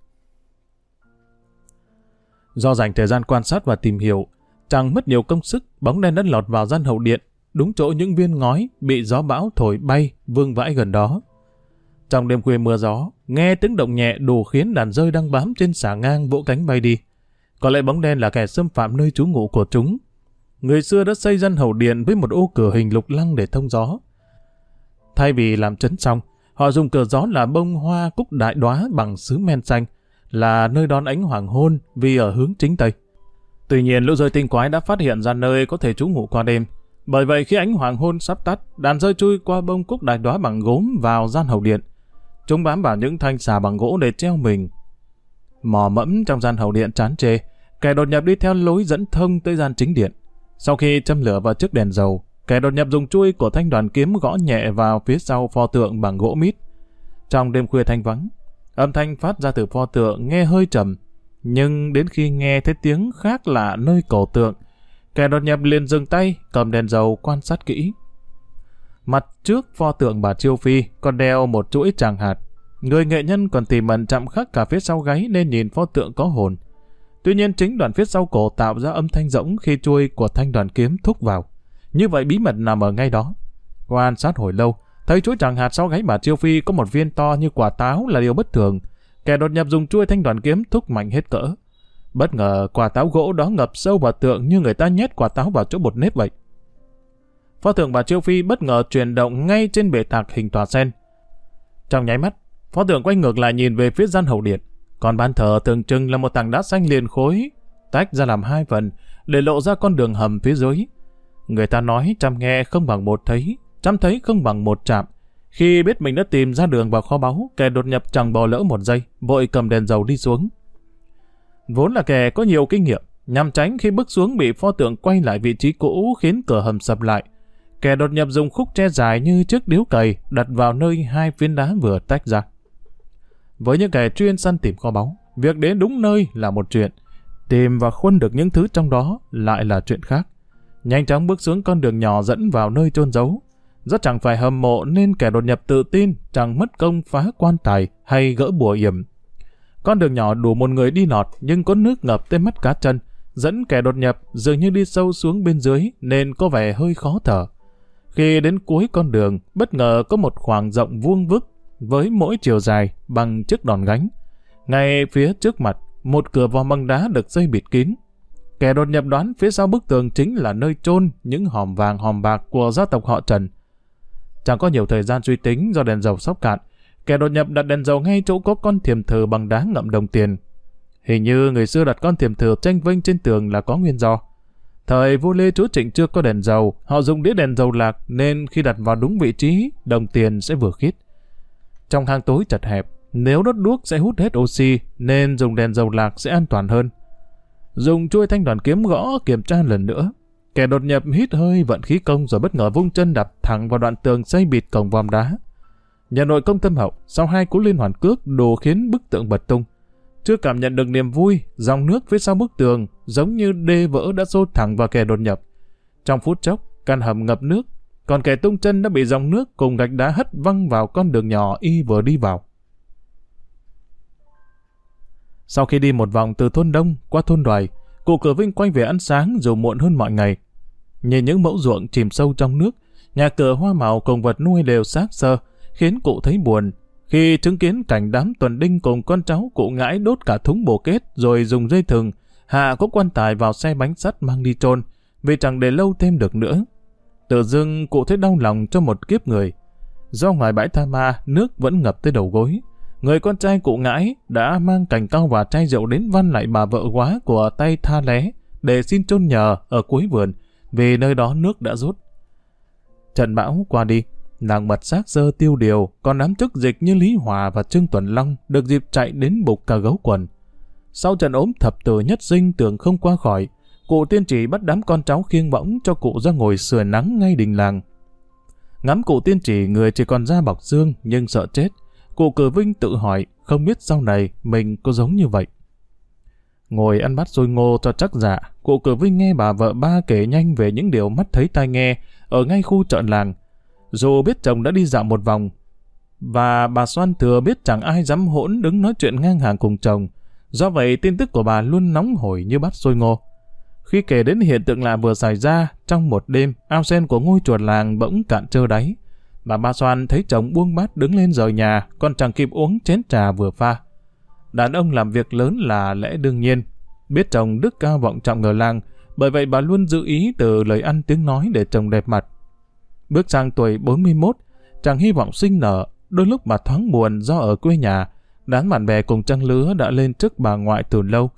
Do dành thời gian quan sát và tìm hiểu, chẳng mất nhiều công sức, bóng đen đã lọt vào gian hậu điện, đúng chỗ những viên ngói bị gió bão thổi bay vương vãi gần đó. Trong đêm khuya mưa gió, nghe tiếng động nhẹ đủ khiến đàn dơi đang bám trên xà ngang vỗ cánh bay đi. Có lẽ bóng đen là kẻ xâm phạm nơi trú ngụ của chúng. Người xưa đã xây gian hậu điện với một ô cửa hình lục lăng để thông gió. Thay vì làm trấn xong, họ dùng cửa gió là bông hoa cúc đại đóa bằng sứ men xanh, là nơi đón ánh hoàng hôn vì ở hướng chính tây. Tuy nhiên lũ dơi tinh quái đã phát hiện ra nơi có thể trú ngụ qua đêm. Bởi vậy khi ánh hoàng hôn sắp tắt, đàn dơi chui qua bông cúc đại đóa bằng gốm vào gian hậu điện. Chúng bám vào những thanh xà bằng gỗ để treo mình. Mò mẫm trong gian hậu điện chán chê, kẻ đột nhập đi theo lối dẫn thông tới gian chính điện. Sau khi châm lửa vào chiếc đèn dầu, kẻ đột nhập dùng chuôi của thanh đoàn kiếm gõ nhẹ vào phía sau pho tượng bằng gỗ mít. Trong đêm khuya thanh vắng, âm thanh phát ra từ pho tượng nghe hơi trầm, nhưng đến khi nghe thấy tiếng khác lạ nơi cổ tượng, kẻ đột nhập liền dừng tay, cầm đèn dầu quan sát kỹ. Mặt trước pho tượng bà Chiêu Phi còn đeo một chuỗi tràng hạt. Người nghệ nhân còn tỉ mẩn chạm khắc cả phía sau gáy nên nhìn pho tượng có hồn. Tuy nhiên chính đoạn phía sau cổ tạo ra âm thanh rỗng khi chuôi của thanh đoàn kiếm thúc vào. Như vậy bí mật nằm ở ngay đó. Quan sát hồi lâu, thấy chuỗi tràng hạt sau gáy bà Chiêu Phi có một viên to như quả táo là điều bất thường. Kẻ đột nhập dùng chuôi thanh đoàn kiếm thúc mạnh hết cỡ. Bất ngờ quả táo gỗ đó ngập sâu vào tượng như người ta nhét quả táo vào chỗ bột nếp vậy. Pho tượng bà Chiêu Phi bất ngờ chuyển động ngay trên bệ tạc hình tòa sen. Trong nháy mắt, pho tượng quay ngược lại nhìn về phía gian hậu điện. Còn ban thờ tưởng chừng là một tảng đá xanh liền khối, tách ra làm hai phần, để lộ ra con đường hầm phía dưới. Người ta nói trăm nghe không bằng một thấy, trăm thấy không bằng một chạm. Khi biết mình đã tìm ra đường vào kho báu, kẻ đột nhập chẳng bỏ lỡ một giây, vội cầm đèn dầu đi xuống. Vốn là kẻ có nhiều kinh nghiệm, nhằm tránh khi bước xuống bị pho tượng quay lại vị trí cũ khiến cửa hầm sập lại. Kẻ đột nhập dùng khúc tre dài như chiếc điếu cày đặt vào nơi hai phiến đá vừa tách ra. Với những kẻ chuyên săn tìm kho báu, việc đến đúng nơi là một chuyện, tìm và khuân được những thứ trong đó lại là chuyện khác. Nhanh chóng bước xuống con đường nhỏ dẫn vào nơi chôn giấu. Do chẳng phải hầm mộ nên kẻ đột nhập tự tin chẳng mất công phá quan tài hay gỡ bùa yểm. Con đường nhỏ đủ một người đi lọt nhưng có nước ngập tới mắt cá chân, dẫn kẻ đột nhập dường như đi sâu xuống bên dưới nên có vẻ hơi khó thở. Khi đến cuối con đường, bất ngờ có một khoảng rộng vuông vức với mỗi chiều dài bằng chiếc đòn gánh. Ngay phía trước mặt, một cửa vòm bằng đá được xây bịt kín. Kẻ đột nhập đoán phía sau bức tường chính là nơi chôn những hòm vàng hòm bạc của gia tộc họ Trần. Chẳng có nhiều thời gian suy tính do đèn dầu sắp cạn, kẻ đột nhập đặt đèn dầu ngay chỗ có con thiềm thử bằng đá ngậm đồng tiền. Hình như người xưa đặt con thiềm thử tranh vênh trên tường là có nguyên do. Thời vua Lê Chúa Trịnh chưa có đèn dầu, họ dùng đĩa đèn dầu lạc nên khi đặt vào đúng vị trí, đồng tiền sẽ vừa khít. Trong hang tối chật hẹp, nếu đốt đuốc sẽ hút hết oxy nên dùng đèn dầu lạc sẽ an toàn hơn. Dùng chuôi thanh đoàn kiếm gõ kiểm tra lần nữa. Kẻ đột nhập hít hơi vận khí công rồi bất ngờ vung chân đạp thẳng vào đoạn tường xây bịt cổng vòm đá. Nhà nội công tâm hậu, sau 2 cú liên hoàn cước đồ khiến bức tượng bật tung. Chưa cảm nhận được niềm vui, dòng nước phía sau bức tường giống như đê vỡ đã xô thẳng vào kẻ đột nhập. Trong phút chốc, căn hầm ngập nước, còn kẻ tung chân đã bị dòng nước cùng gạch đá hất văng vào con đường nhỏ y vừa đi vào. Sau khi đi một vòng từ thôn Đông qua thôn Đoài, cụ Cửa Vinh quay về ăn sáng dù muộn hơn mọi ngày. Nhìn những mẫu ruộng chìm sâu trong nước, nhà cửa hoa màu cùng vật nuôi đều xác xơ, khiến cụ thấy buồn. Khi chứng kiến cảnh đám tuần đinh cùng con cháu cụ Ngãi đốt cả thúng bồ kết rồi dùng dây thừng hạ có quan tài vào xe bánh sắt mang đi chôn, vì chẳng để lâu thêm được nữa. Tự dưng cụ thấy đau lòng cho một kiếp người. Do ngoài bãi Tha Ma nước vẫn ngập tới đầu gối, người con trai cụ Ngãi đã mang cành cau và chai rượu đến van lại bà vợ quá của tay Tha Lé để xin chôn nhờ ở cuối vườn, vì nơi đó nước đã rút. Trận bão qua đi, làng Mật xác xơ tiêu điều, còn đám chức dịch như Lý Hòa và Trương Tuần Long được dịp chạy đến bục cả gấu quần. Sau trận ốm thập tử nhất sinh tưởng không qua khỏi, cụ tiên chỉ bắt đám con cháu khiêng bõng cho cụ ra ngồi sưởi nắng ngay đình làng. Ngắm cụ tiên chỉ người chỉ còn da bọc xương nhưng sợ chết, cụ Cửa Vinh tự hỏi không biết sau này mình có giống như vậy. Ngồi ăn bát xôi ngô cho chắc dạ, cụ Cửa Vinh nghe bà vợ ba kể nhanh về những điều mắt thấy tai nghe ở ngay khu chợ làng. Dù biết chồng đã đi dạo một vòng, và bà Xoan thừa biết chẳng ai dám hỗn đứng nói chuyện ngang hàng cùng chồng, do vậy tin tức của bà luôn nóng hổi như bát xôi ngô. Khi kể đến hiện tượng lạ vừa xảy ra, trong một đêm, ao sen của ngôi chùa làng bỗng cạn trơ đáy. Bà Ba Xoan thấy chồng buông bát đứng lên rời nhà, còn chẳng kịp uống chén trà vừa pha. Đàn ông làm việc lớn là lẽ đương nhiên. Biết chồng đức cao vọng trọng ở làng, bởi vậy bà luôn giữ ý từ lời ăn tiếng nói để chồng đẹp mặt. Bước sang tuổi 41, chàng hy vọng sinh nở, đôi lúc bà thoáng buồn do ở quê nhà, đám bạn bè cùng trang lứa đã lên chức bà ngoại từ lâu.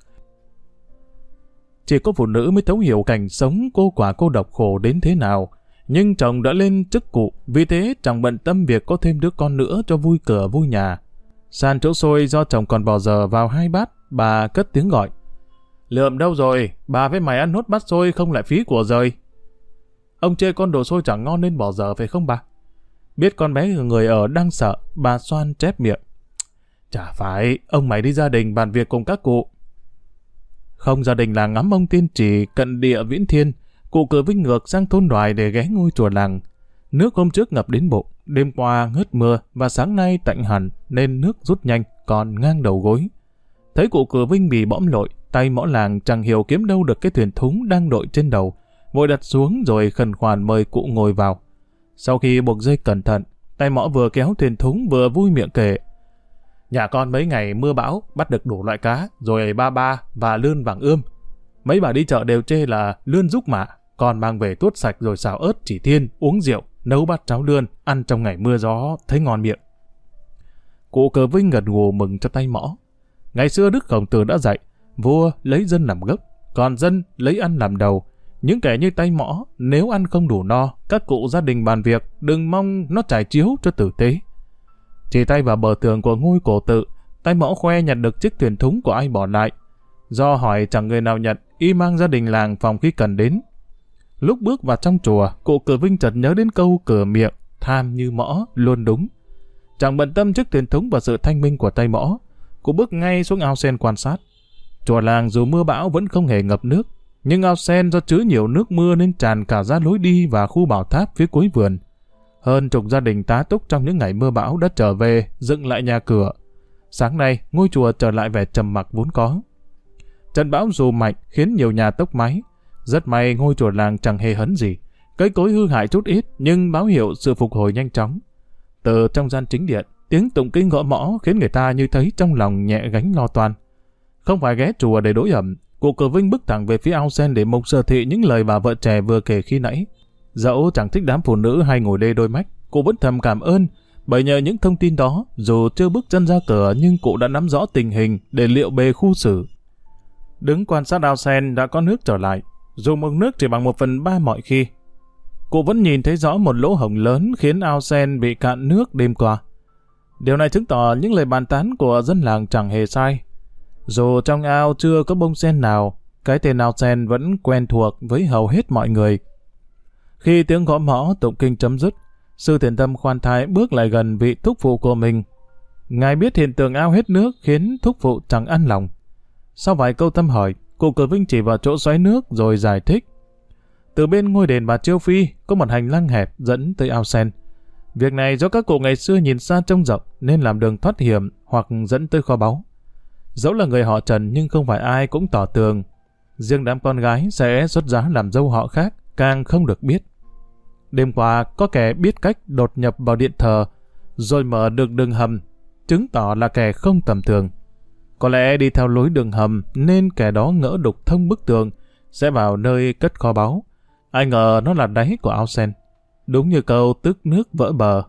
Chỉ có phụ nữ mới thấu hiểu cảnh sống cô quả cô độc khổ đến thế nào, nhưng chồng đã lên chức cụ, vì thế chẳng bận tâm việc có thêm đứa con nữa cho vui cửa vui nhà. San chỗ xôi do chồng còn bỏ giờ vào 2 bát, bà cất tiếng gọi. Lượm đâu rồi, bà với mày ăn nốt bát xôi không lại phí của rời. Ông chê con đồ xôi chẳng ngon nên bỏ giờ phải không bà? Biết con bé người ở đang sợ, bà Xoan chép miệng. Chả phải, ông mày đi gia đình bàn việc cùng các cụ. Không gia đình là ngắm ông tiên chỉ cận địa Viễn Thiên, cụ Cửa Vinh ngược sang thôn Đoài để ghé ngôi chùa làng. Nước hôm trước ngập đến bụng, đêm qua ngớt mưa và sáng nay tạnh hẳn nên nước rút nhanh còn ngang đầu gối. Thấy cụ Cửa Vinh bị bõm lội, tay mõ làng chẳng hiểu kiếm đâu được cái thuyền thúng đang đội trên đầu, vội đặt xuống rồi khẩn khoản mời cụ ngồi vào. Sau khi buộc dây cẩn thận, tay mõ vừa kéo thuyền thúng vừa vui miệng kể. Nhà con mấy ngày mưa bão bắt được đủ loại cá, rồi ba ba và lươn vàng ươm. Mấy bà đi chợ đều chê là lươn rúc mạ, còn mang về tuốt sạch rồi xào ớt chỉ thiên, uống rượu, nấu bát cháo lươn, ăn trong ngày mưa gió, thấy ngon miệng. Cụ Cửa Vinh gật gù mừng cho tay mõ. Ngày xưa Đức Khổng Tử đã dạy, vua lấy dân làm gốc, còn dân lấy ăn làm đầu. Những kẻ như tay mõ, nếu ăn không đủ no, các cụ gia đình bàn việc, đừng mong nó trải chiếu cho tử tế. Chỉ tay vào bờ tường của ngôi cổ tự, tay mõ khoe nhặt được chiếc thuyền thúng của ai bỏ lại. Do hỏi chẳng người nào nhận, y mang gia đình làng phòng khi cần đến. Lúc bước vào trong chùa, cụ Cửa Vinh chợt nhớ đến câu cửa miệng, tham như mõ, luôn đúng. Chẳng bận tâm chiếc thuyền thúng và sự thanh minh của tay mõ, cụ bước ngay xuống ao sen quan sát. Chùa làng dù mưa bão vẫn không hề ngập nước, nhưng ao sen do chứa nhiều nước mưa nên tràn cả ra lối đi và khu bảo tháp phía cuối vườn. Hơn chục gia đình tá túc trong những ngày mưa bão đã trở về, dựng lại nhà cửa. Sáng nay, ngôi chùa trở lại vẻ trầm mặc vốn có. Trận bão dù mạnh khiến nhiều nhà tốc mái. Rất may ngôi chùa làng chẳng hề hấn gì. Cây cối hư hại chút ít nhưng báo hiệu sự phục hồi nhanh chóng. Từ trong gian chính điện, tiếng tụng kinh gõ mõ khiến người ta như thấy trong lòng nhẹ gánh lo toan. Không phải ghé chùa để đối ẩm, Cụ Cử Vinh bước thẳng về phía ao sen để mục sở thị những lời bà vợ trẻ vừa kể khi nãy. Dẫu chẳng thích đám phụ nữ hay ngồi đê đôi mách, cụ vẫn thầm cảm ơn, bởi nhờ những thông tin đó, dù chưa bước chân ra cửa nhưng cụ đã nắm rõ tình hình để liệu bề khu xử. Đứng quan sát ao sen đã có nước trở lại, dù mực nước chỉ bằng 1/3 mọi khi. Cụ vẫn nhìn thấy rõ một lỗ hổng lớn khiến ao sen bị cạn nước đêm qua. Điều này chứng tỏ những lời bàn tán của dân làng chẳng hề sai. Dù trong ao chưa có bông sen nào, cái tên ao sen vẫn quen thuộc với hầu hết mọi người. Khi tiếng gõ mõ tụng kinh chấm dứt, Sư Thiện Tâm khoan thai bước lại gần vị thúc phụ của mình. Ngài biết hiện tượng ao hết nước khiến thúc phụ chẳng an lòng. Sau vài câu thăm hỏi, cụ Cử Vinh chỉ vào chỗ xoáy nước rồi giải thích. Từ bên ngôi đền bà Chiêu Phi có một hành lang hẹp dẫn tới ao sen. Việc này do các cụ ngày xưa nhìn xa trông rộng nên làm đường thoát hiểm hoặc dẫn tới kho báu. Dẫu là người họ Trần nhưng không phải ai cũng tỏ tường. Riêng đám con gái sẽ xuất giá làm dâu họ khác càng không được biết. Đêm qua có kẻ biết cách đột nhập vào điện thờ rồi mở được đường hầm, chứng tỏ là kẻ không tầm thường. Có lẽ đi theo lối đường hầm nên kẻ đó ngỡ đục thông bức tường sẽ vào nơi cất kho báu. Ai ngờ nó là đáy của ao sen. Đúng như câu tức nước vỡ bờ.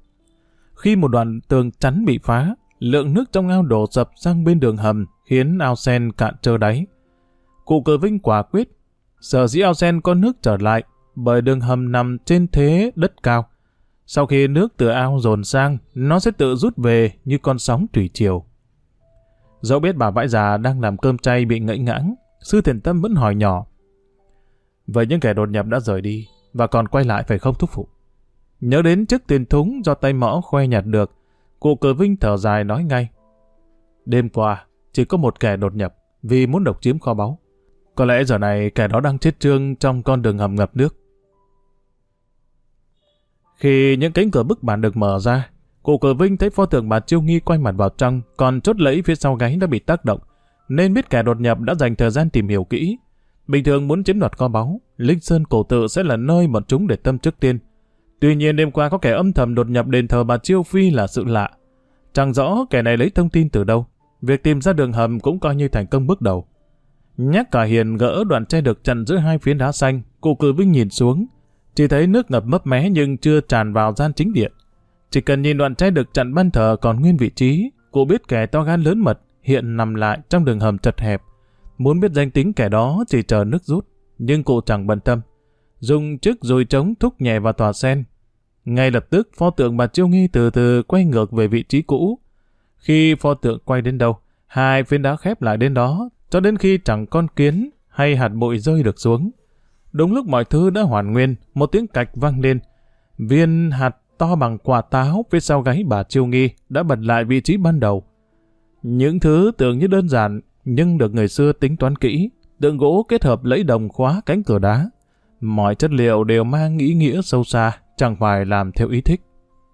Khi một đoạn tường chắn bị phá, lượng nước trong ao đổ sập sang bên đường hầm khiến ao sen cạn trơ đáy. Cụ Cử Vinh quả quyết, sở dĩ ao sen có nước trở lại bởi đường hầm nằm trên thế đất cao. Sau khi nước từ ao dồn sang, nó sẽ tự rút về như con sóng thủy triều. Dẫu biết bà vãi già đang làm cơm chay bị ngẫy ngãng, Sư Thiện Tâm vẫn hỏi nhỏ. Vậy những kẻ đột nhập đã rời đi và còn quay lại phải không thúc phụ? Nhớ đến chiếc tiền thúng do tay mõ khoe nhặt được, cụ Cử Vinh thở dài nói ngay. Đêm qua, chỉ có một kẻ đột nhập vì muốn độc chiếm kho báu. Có lẽ giờ này kẻ đó đang chết trương trong con đường hầm ngập nước. Khi những cánh cửa bức bản được mở ra, cụ Cử Vinh thấy pho tượng bà Chiêu Nghi quay mặt vào trong, còn chốt lẫy phía sau gáy đã bị tác động, nên biết kẻ đột nhập đã dành thời gian tìm hiểu kỹ. Bình thường muốn chiếm đoạt kho báu, Linh Sơn cổ tự sẽ là nơi bọn chúng để tâm trước tiên. Tuy nhiên đêm qua có kẻ âm thầm đột nhập đền thờ bà Chiêu Phi là sự lạ. Chẳng rõ kẻ này lấy thông tin từ đâu. Việc tìm ra đường hầm cũng coi như thành công bước đầu. Nhắc cả Hiền gỡ đoạn tre được chặn giữa hai phiến đá xanh, cụ Cử Vinh nhìn xuống, chỉ thấy nước ngập mấp mé nhưng chưa tràn vào gian chính điện. Chỉ cần nhìn đoạn tre được chặn ban thờ còn nguyên vị trí, cụ biết kẻ to gan lớn mật hiện nằm lại trong đường hầm chật hẹp. Muốn biết danh tính kẻ đó chỉ chờ nước rút, nhưng cụ chẳng bận tâm. Dùng chiếc dùi trống thúc nhẹ vào tòa sen. Ngay lập tức pho tượng bà Chiêu Nghi từ từ quay ngược về vị trí cũ. Khi pho tượng quay đến đâu, hai phiến đá khép lại đến đó, cho đến khi chẳng con kiến hay hạt bụi rơi được xuống. Đúng lúc mọi thứ đã hoàn nguyên, một tiếng cạch vang lên. Viên hạt to bằng quả táo phía sau gáy bà Chiêu Nghi đã bật lại vị trí ban đầu. Những thứ tưởng như đơn giản, nhưng được người xưa tính toán kỹ. Tượng gỗ kết hợp lẫy đồng khóa cánh cửa đá. Mọi chất liệu đều mang ý nghĩa sâu xa, chẳng phải làm theo ý thích.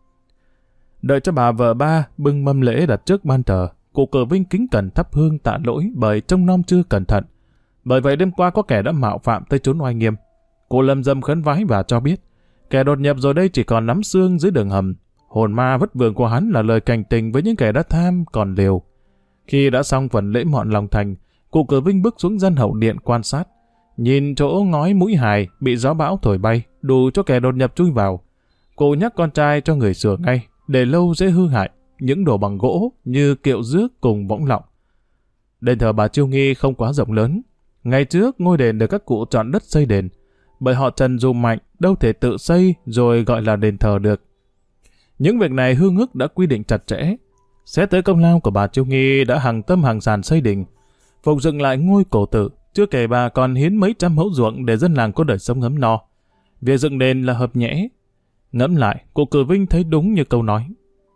Đợi cho bà vợ ba bưng mâm lễ đặt trước ban thờ, cụ Cử Vinh kính cẩn thắp hương tạ lỗi bởi trông nom chưa cẩn thận. Bởi vậy đêm qua có kẻ đã mạo phạm tới chốn oai nghiêm. Cụ lâm dâm khấn vái và cho biết, kẻ đột nhập rồi đây chỉ còn nắm xương dưới đường hầm. Hồn ma vất vưởng của hắn là lời cảnh tình với những kẻ đã tham còn liều. Khi đã xong phần lễ mọn lòng thành, cụ Cử Vinh bước xuống gian hậu điện quan sát. Nhìn chỗ ngói mũi hài bị gió bão thổi bay, đủ cho kẻ đột nhập chui vào. Cụ nhắc con trai cho người sửa ngay, để lâu dễ hư hại, những đồ bằng gỗ như kiệu rước cùng võng lọng. Đền thờ bà Chiêu Nghi không quá rộng lớn. Ngày trước ngôi đền được các cụ chọn đất xây đền, bởi họ Trần dù mạnh đâu thể tự xây rồi gọi là đền thờ được. Những việc này hương ước đã quy định chặt chẽ. Xét tới công lao của bà Chiêu Nghi đã hàng tâm hàng sàn xây đình, phục dựng lại ngôi cổ tự, chưa kể bà còn hiến mấy trăm mẫu ruộng để dân làng có đời sống ấm no. Việc dựng đền là hợp nhẽ. Ngẫm lại, cụ Cử Vinh thấy đúng như câu nói.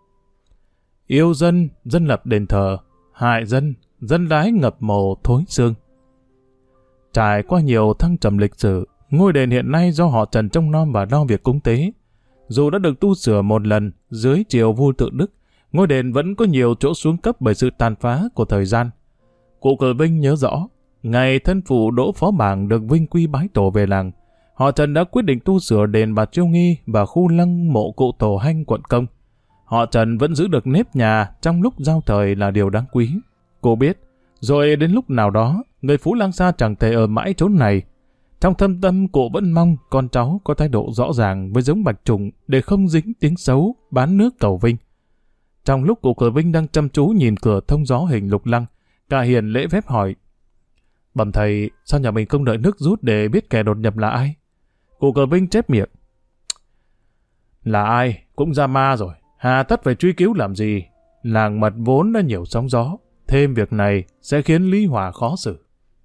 Yêu dân, dân lập đền thờ, hại dân, dân đái ngập mồ thối xương. Trải qua nhiều thăng trầm lịch sử, ngôi đền hiện nay do họ Trần trông nom và lo việc cúng tế. Dù đã được tu sửa một lần dưới triều vua Tự Đức, ngôi đền vẫn có nhiều chỗ xuống cấp bởi sự tàn phá của thời gian. Cụ Cử Vinh nhớ rõ, ngày thân phụ Đỗ Phó Bảng được vinh quy bái tổ về làng, họ Trần đã quyết định tu sửa đền bà Chiêu Nghi và khu lăng mộ cụ Tổ Hanh quận Công. Họ Trần vẫn giữ được nếp nhà trong lúc giao thời là điều đáng quý. Cô biết, rồi đến lúc nào đó, người Phú Lang Sa chẳng thể ở mãi chỗ này. Trong thâm tâm cụ vẫn mong con cháu có thái độ rõ ràng với giống Bạch Trùng để không dính tiếng xấu bán nước cầu vinh. Trong lúc cụ Cờ Vinh đang chăm chú nhìn cửa thông gió hình lục lăng, Cả Hiền lễ phép hỏi: Bẩm thầy, sao nhà mình không đợi nước rút để biết kẻ đột nhập là ai? Cụ Cờ Vinh chép miệng: Là ai cũng ra ma rồi, hà tất phải truy cứu làm gì? Làng Mật vốn đã nhiều sóng gió, thêm việc này sẽ khiến Lý Hòa khó xử.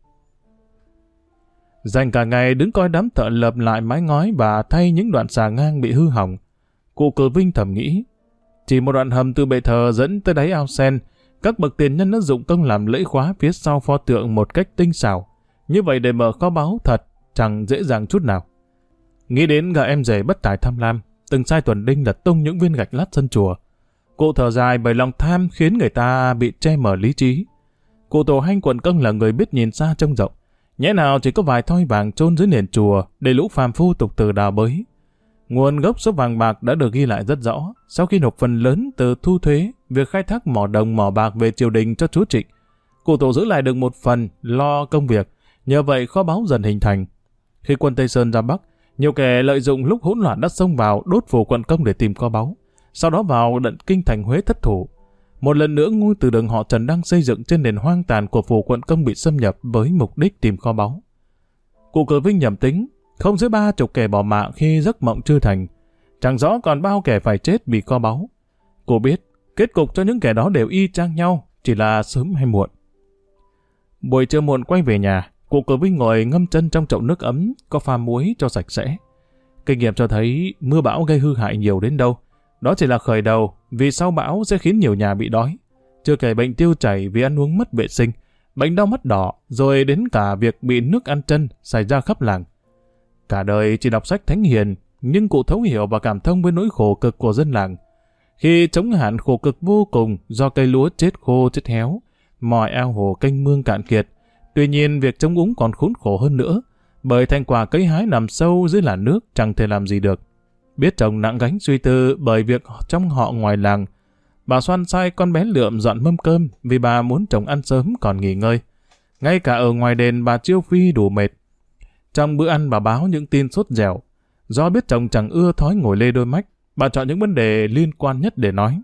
Dành cả ngày đứng coi đám thợ lợp lại mái ngói và thay những đoạn xà ngang bị hư hỏng, cụ Cờ Vinh thầm nghĩ: chỉ một đoạn hầm từ bệ thờ dẫn tới đáy ao sen, các bậc tiền nhân đã dụng công làm lẫy khóa phía sau pho tượng một cách tinh xảo. Như vậy để mở kho báu thật chẳng dễ dàng chút nào. Nghĩ đến gã em rể bất tài tham lam, từng sai tuần đinh lật tung những viên gạch lát sân chùa. Cụ thở dài bởi lòng tham khiến người ta bị che mờ lý trí. Cụ Tổ Hanh Quận Công là người biết nhìn xa trông rộng. Nhẽ nào chỉ có vài thoi vàng chôn dưới nền chùa để lũ phàm phu tục từ đào bới. Nguồn gốc số vàng bạc đã được ghi lại rất rõ. Sau khi nộp phần lớn từ thu thuế, việc khai thác mỏ đồng mỏ bạc về triều đình cho chúa Trịnh, cụ Tổ giữ lại được một phần lo công việc. Nhờ vậy kho báu dần hình thành. Khi quân Tây Sơn ra Bắc, nhiều kẻ lợi dụng lúc hỗn loạn đã xông vào đốt phủ Quận Công để tìm kho báu. Sau đó vào đận kinh thành Huế thất thủ. Một lần nữa ngôi từ đường họ Trần đang xây dựng trên nền hoang tàn của phủ Quận Công bị xâm nhập với mục đích tìm kho báu. Cụ Cờ Vinh nhầm tính, không dưới 30 kẻ bỏ mạng khi giấc mộng chưa thành. Chẳng rõ còn bao kẻ phải chết vì kho báu. Cô biết, kết cục cho những kẻ đó đều y chang nhau, chỉ là sớm hay muộn. Buổi trưa muộn quay về nhà, cụ Cờ Vinh ngồi ngâm chân trong chậu nước ấm, có pha muối cho sạch sẽ. Kinh nghiệm cho thấy mưa bão gây hư hại nhiều đến đâu. Đó chỉ là khởi đầu, vì sau bão sẽ khiến nhiều nhà bị đói. Chưa kể bệnh tiêu chảy vì ăn uống mất vệ sinh, bệnh đau mắt đỏ, rồi đến cả việc bị nước ăn chân xảy ra khắp làng. Cả đời chỉ đọc sách thánh hiền, nhưng cụ thấu hiểu và cảm thông với nỗi khổ cực của dân làng. Khi chống hạn khổ cực vô cùng do cây lúa chết khô chết héo, mọi ao hồ kênh mương cạn kiệt. Tuy nhiên việc chống úng còn khốn khổ hơn nữa, bởi thành quả cấy hái nằm sâu dưới làn nước chẳng thể làm gì được. Biết chồng nặng gánh suy tư bởi việc trong họ ngoài làng, bà Xoan sai con bé Lượm dọn mâm cơm vì bà muốn chồng ăn sớm còn nghỉ ngơi. Ngay cả ở ngoài đền bà Chiêu Phi đủ mệt. Trong bữa ăn bà báo những tin sốt dẻo. Do biết chồng chẳng ưa thói ngồi lê đôi mách, bà chọn những vấn đề liên quan nhất để nói.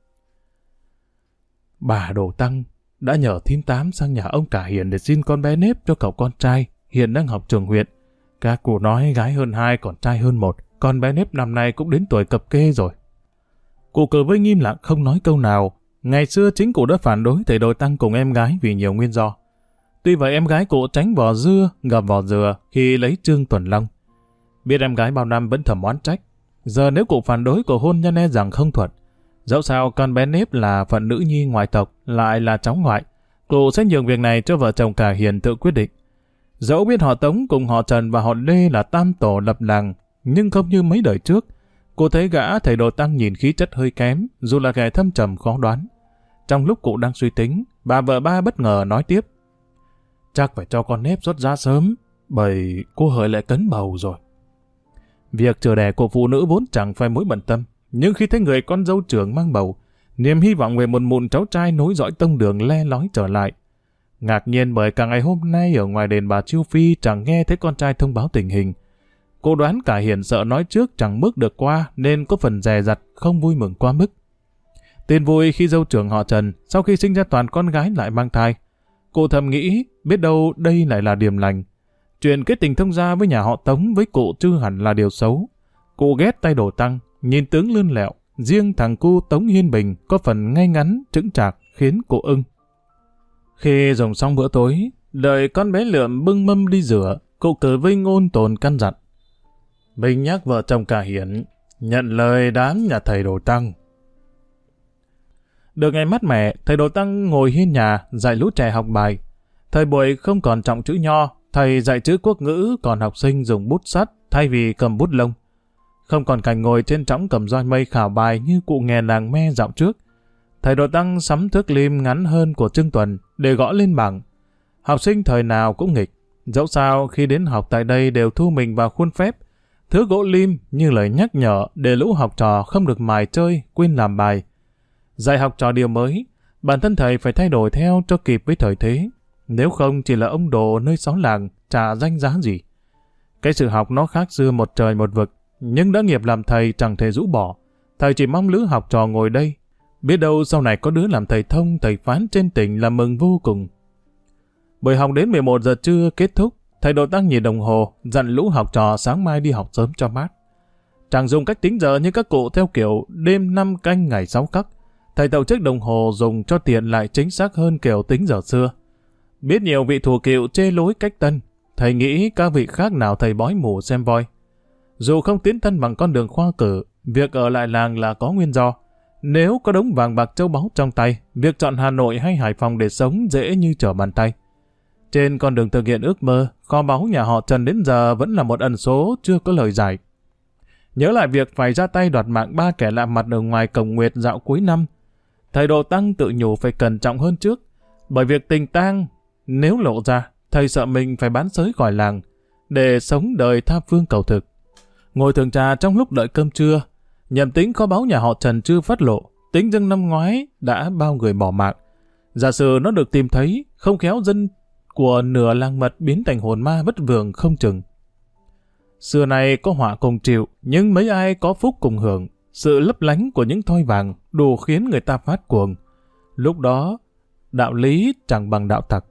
Bà Đồ Tăng đã nhờ thím Tám sang nhà ông Cả Hiền để xin con bé Nếp cho cậu con trai, hiện đang học trường huyện. Các cụ nói gái hơn 2 còn trai hơn 1, con bé Nếp năm nay cũng đến tuổi cập kê rồi. Cụ Cờ Vinh im lặng không nói câu nào. Ngày xưa chính cụ đã phản đối thầy Đồ Tăng cùng em gái vì nhiều nguyên do. Tuy vậy em gái cụ tránh vỏ dưa, gặp vỏ dừa khi lấy Trương Tuần Long. Biết em gái bao năm vẫn thầm oán trách. Giờ nếu cụ phản đối cuộc hôn nhân e rằng không thuận. Dẫu sao con bé Nếp là phận nữ nhi ngoại tộc, lại là cháu ngoại. Cụ sẽ nhường việc này cho vợ chồng Cả Hiền tự quyết định. Dẫu biết họ Tống cùng họ Trần và họ Lê là tam tổ lập làng, nhưng không như mấy đời trước. Cụ thấy gã thầy Đồ Tăng nhìn khí chất hơi kém, dù là kẻ thâm trầm khó đoán. Trong lúc cụ đang suy tính, bà vợ ba bất ngờ nói tiếp. Chắc phải cho con Nếp xuất giá sớm, bởi cô Hợi lại cấn bầu rồi. Việc chờ đẻ của phụ nữ vốn chẳng phải mối bận tâm, nhưng khi thấy người con dâu trưởng mang bầu, niềm hy vọng về một mụn cháu trai nối dõi tông đường le lói trở lại. Ngạc nhiên bởi cả ngày hôm nay ở ngoài đền bà Chiêu Phi chẳng nghe thấy con trai thông báo tình hình. Cô đoán Cả Hiền sợ nói trước chẳng bước được qua nên có phần dè dặt, không vui mừng quá mức. Tin vui khi dâu trưởng họ Trần sau khi sinh ra toàn con gái lại mang thai. Cụ thầm nghĩ biết đâu đây lại là điềm lành. Chuyện kết tình thông gia với nhà họ Tống với cụ chưa hẳn là điều xấu. Cụ ghét tay Đồ Tăng, nhìn tướng lươn lẹo, riêng thằng cu Tống Hiên Bình có phần ngay ngắn, chững chạc khiến cụ ưng. Khi dùng xong bữa tối, đợi con bé Lượm bưng mâm đi rửa, cụ Cờ Vinh ôn tồn căn dặn. Mình nhắc vợ chồng Cả Hiển nhận lời đám nhà thầy Đồ Tăng. Được ngày mát mẻ, thầy Đồ Tăng ngồi hiên nhà dạy lũ trẻ học bài. Thời buổi không còn trọng chữ nho, thầy dạy chữ quốc ngữ, còn học sinh dùng bút sắt thay vì cầm bút lông. Không còn cảnh ngồi trên trõng cầm roi mây khảo bài như cụ nghè làng me dạo trước. Thầy Đồ Tăng sắm thước lim ngắn hơn của Trương Tuần để gõ lên bảng. Học sinh thời nào cũng nghịch, dẫu sao khi đến học tại đây đều thu mình vào khuôn phép. Thước gỗ lim như lời nhắc nhở để lũ học trò không được mải chơi, quên làm bài. Dạy học trò điều mới, bản thân thầy phải thay đổi theo cho kịp với thời thế. Nếu không chỉ là ông đồ nơi xó làng, chả danh giá gì. Cái sự học nó khác xưa một trời một vực, nhưng đã nghiệp làm thầy chẳng thể rũ bỏ. Thầy chỉ mong lứa học trò ngồi đây. Biết đâu sau này có đứa làm thầy thông, thầy phán trên tỉnh là mừng vô cùng. Buổi học đến 11 giờ trưa kết thúc, thầy Đồ Tăng nhìn đồng hồ, dặn lũ học trò sáng mai đi học sớm cho mát. Chẳng dùng cách tính giờ như các cụ theo kiểu đêm 5 canh ngày 6 khắc. Thầy tổ chức đồng hồ dùng cho tiện lại chính xác hơn kiểu tính giờ xưa. Biết nhiều vị thủ cựu chê lối cách tân, thầy nghĩ các vị khác nào thầy bói mù xem voi. Dù không tiến thân bằng con đường khoa cử, việc ở lại làng là có nguyên do. Nếu có đống vàng bạc châu báu trong tay, việc chọn Hà Nội hay Hải Phòng để sống dễ như trở bàn tay. Trên con đường thực hiện ước mơ, kho báu nhà họ Trần đến giờ vẫn là một ẩn số chưa có lời giải. Nhớ lại việc phải ra tay đoạt mạng 3 kẻ lạ mặt ở ngoài cổng Nguyệt dạo cuối năm, thầy Đồ Tăng tự nhủ phải cẩn trọng hơn trước, bởi việc tình tang nếu lộ ra, thầy sợ mình phải bán xới khỏi làng để sống đời tha phương cầu thực. Ngồi thưởng trà trong lúc đợi cơm trưa, nhầm tính kho báu nhà họ Trần chưa phát lộ, tính dưng năm ngoái đã bao người bỏ mạng. Giả sử nó được tìm thấy, không khéo dân của nửa làng mật biến thành hồn ma vất vưởng không chừng. Xưa này có họa cùng chịu, nhưng mấy ai có phúc cùng hưởng. Sự lấp lánh của những thoi vàng đủ khiến người ta phát cuồng. Lúc đó, đạo lý chẳng bằng đạo tặc.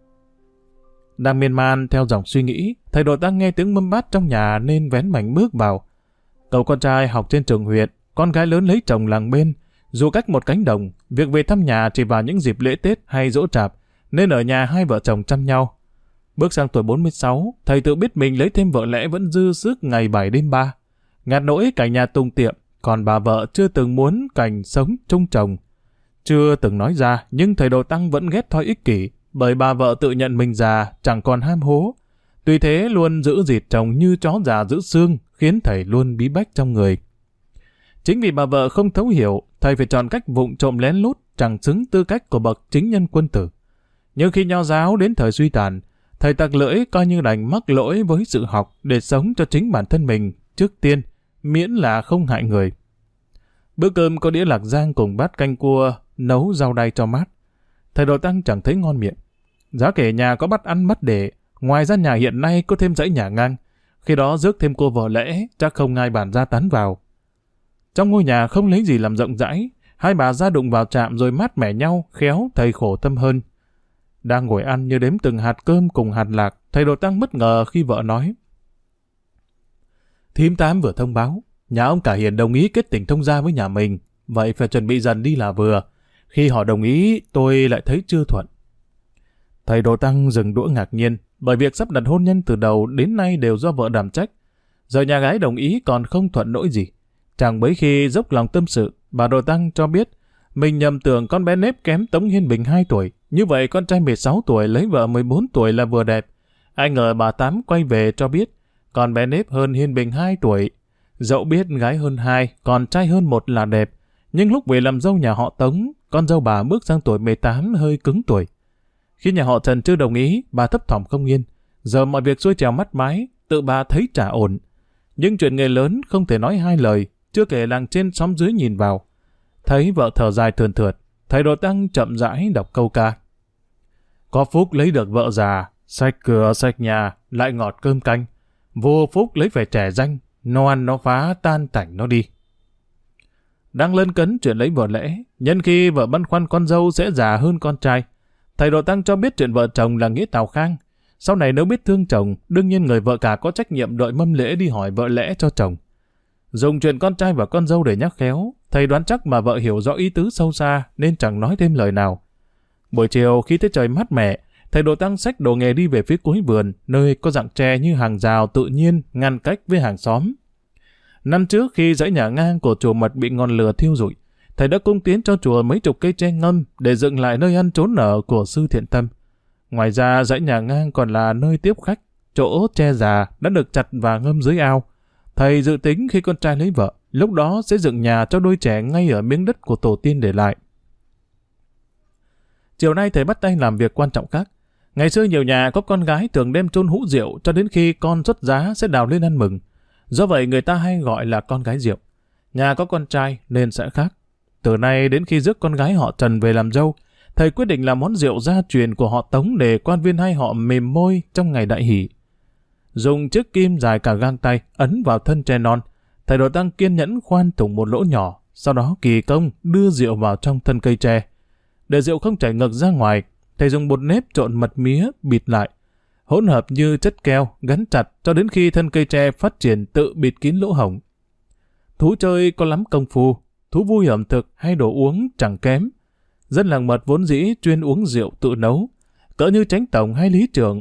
Đang miên man theo dòng suy nghĩ, thầy Đồ Tăng nghe tiếng mâm bát trong nhà nên vén mảnh bước vào. Cậu con trai học trên trường huyện, con gái lớn lấy chồng làng bên. Dù cách một cánh đồng, việc về thăm nhà chỉ vào những dịp lễ Tết hay giỗ chạp, nên ở nhà hai vợ chồng chăm nhau. Bước sang tuổi 46, thầy tự biết mình lấy thêm vợ lẽ vẫn dư sức ngày 7 đêm 3. Ngạt nỗi cả nhà tung tiệm, còn bà vợ chưa từng muốn cảnh sống chung chồng. Chưa từng nói ra, nhưng thầy Đồ Tăng vẫn ghét thói ích kỷ, bởi bà vợ tự nhận mình già, chẳng còn ham hố. Tuy thế luôn giữ dịt chồng như chó già giữ xương, khiến thầy luôn bí bách trong người. Chính vì bà vợ không thấu hiểu, thầy phải chọn cách vụng trộm lén lút, chẳng xứng tư cách của bậc chính nhân quân tử. Nhưng khi nho giáo đến thời suy tàn, thầy tặc lưỡi coi như đành mắc lỗi với sự học để sống cho chính bản thân mình, trước tiên, miễn là không hại người. Bữa cơm có đĩa lạc rang cùng bát canh cua, nấu rau đay cho mát. Thầy Đồ Tăng chẳng thấy ngon miệng. Giá kể nhà có bắt ăn mất để, ngoài ra nhà hiện nay có thêm dãy nhà ngang. Khi đó rước thêm cô vợ lẽ, chắc không ai bàn ra tán vào. Trong ngôi nhà không lấy gì làm rộng rãi, hai bà ra đụng vào chạm rồi mát mẻ nhau, khéo thầy khổ tâm hơn. Đang ngồi ăn như đếm từng hạt cơm cùng hạt lạc, thầy Đồ Tăng bất ngờ khi vợ nói: Thím Tám vừa thông báo, nhà ông cả Hiền đồng ý kết tình thông gia với nhà mình, vậy phải chuẩn bị dần đi là vừa. Khi họ đồng ý, tôi lại thấy chưa thuận. Thầy Đồ Tăng dừng đũa ngạc nhiên, bởi việc sắp đặt hôn nhân từ đầu đến nay đều do vợ đảm trách. Giờ nhà gái đồng ý còn không thuận nỗi gì. Chẳng mấy khi dốc lòng tâm sự, bà Đồ Tăng cho biết mình nhầm tưởng con bé nếp kém Tống Hiên Bình 2 tuổi. Như vậy con trai 16 tuổi lấy vợ 14 tuổi là vừa đẹp. Ai ngờ bà Tám quay về cho biết con bé nếp hơn Hiên Bình 2 tuổi. Dẫu biết gái hơn 2, còn trai hơn 1 là đẹp. Nhưng lúc về làm dâu nhà họ Tống, con dâu bà bước sang tuổi 18 hơi cứng tuổi. Khi nhà họ Trần chưa đồng ý, bà thấp thỏm không yên. Giờ mọi việc xuôi trèo mắt mái, tự bà thấy chả ổn. Nhưng chuyện nghề lớn không thể nói hai lời, chưa kể làng trên xóm dưới nhìn vào. Thấy vợ thở dài thườn thượt, thầy Đồ Tăng chậm rãi đọc câu ca. Có phúc lấy được vợ già, sạch cửa sạch nhà, lại ngọt cơm canh. Vô phúc lấy phải trẻ danh, nó ăn nó phá tan tành nó đi. Đang lân cấn chuyện lấy vợ lẽ, nhân khi vợ băn khoăn con dâu sẽ già hơn con trai. Thầy Đồ Tăng cho biết chuyện vợ chồng là nghĩa tào khang. Sau này nếu biết thương chồng, đương nhiên người vợ cả có trách nhiệm đợi mâm lễ đi hỏi vợ lẽ cho chồng. Dùng chuyện con trai và con dâu để nhắc khéo, thầy đoán chắc bà vợ hiểu rõ ý tứ sâu xa nên chẳng nói thêm lời nào. Buổi chiều khi thấy trời mát mẻ, thầy Đồ Tăng xách đồ nghề đi về phía cuối vườn, nơi có rặng tre như hàng rào tự nhiên ngăn cách với hàng xóm. Năm trước khi dãy nhà ngang của chùa Mật bị ngọn lửa thiêu rụi, thầy đã cung tiến cho chùa mấy chục cây tre ngâm để dựng lại nơi ăn trốn ở của sư thiện tâm. Ngoài ra dãy nhà ngang còn là nơi tiếp khách, chỗ tre già đã được chặt và ngâm dưới ao. Thầy dự tính khi con trai lấy vợ, lúc đó sẽ dựng nhà cho đôi trẻ ngay ở miếng đất của tổ tiên để lại. Chiều nay thầy bắt tay làm việc quan trọng khác. Ngày xưa nhiều nhà có con gái thường đem chôn hũ rượu cho đến khi con xuất giá sẽ đào lên ăn mừng. Do vậy người ta hay gọi là con gái rượu. Nhà có con trai nên sẽ khác. Từ nay đến khi rước con gái họ Trần về làm dâu, thầy quyết định làm món rượu gia truyền của họ Tống để quan viên hai họ mềm môi trong ngày đại hỷ. Dùng chiếc kim dài cả gang tay ấn vào thân tre non, thầy Đồ Tăng kiên nhẫn khoan thủng một lỗ nhỏ, sau đó kỳ công đưa rượu vào trong thân cây tre. Để rượu không chảy ngược ra ngoài, thầy dùng bột nếp trộn mật mía bịt lại, hỗn hợp như chất keo gắn chặt cho đến khi thân cây tre phát triển tự bịt kín lỗ hổng. Thú chơi có lắm công phu, thú vui ẩm thực hay đồ uống chẳng kém. Dân làng Mật vốn dĩ chuyên uống rượu tự nấu, cỡ như Chánh Tổng hay Lý Trưởng.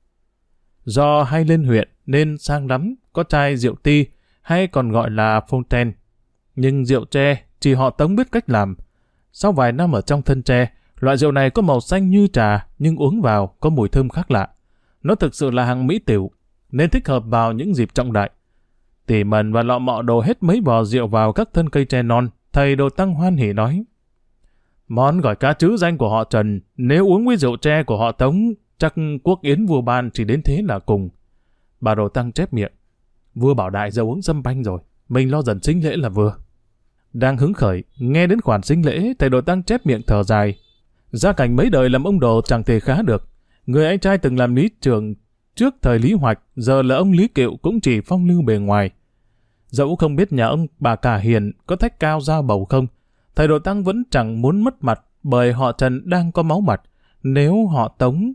Do hay lên huyện nên sang lắm, có chai rượu ti hay còn gọi là Fontaine. Nhưng rượu tre chỉ họ Tống biết cách làm. Sau vài năm ở trong thân tre, loại rượu này có màu xanh như trà nhưng uống vào có mùi thơm khác lạ. Nó thực sự là hàng mỹ tiểu, nên thích hợp vào những dịp trọng đại. Tỉ mẩn và lọ mọ đổ hết mấy vò rượu vào các thân cây tre non, thầy Đồ Tăng hoan hỉ nói: món gỏi cá trứ danh của họ Trần, nếu uống với rượu tre của họ Tống, chắc quốc yến vua ban chỉ đến thế là cùng. Bà Đồ Tăng chép miệng: vua bảo đại giờ uống sâm banh rồi, mình lo dần sinh lễ là vừa. Đang hứng khởi, nghe đến khoản sinh lễ, thầy Đồ Tăng chép miệng thở dài. Gia cảnh mấy đời làm ông Đồ chẳng thể khá được. Người anh trai từng làm lý trưởng trước thời Lý Hoạch, giờ là ông Lý Kiệu cũng chỉ phong lưu bề ngoài. Dẫu không biết nhà ông bà cả hiền có thách cao giao bầu không, thầy Đồ Tăng vẫn chẳng muốn mất mặt bởi họ Trần đang có máu mặt. Nếu họ Tống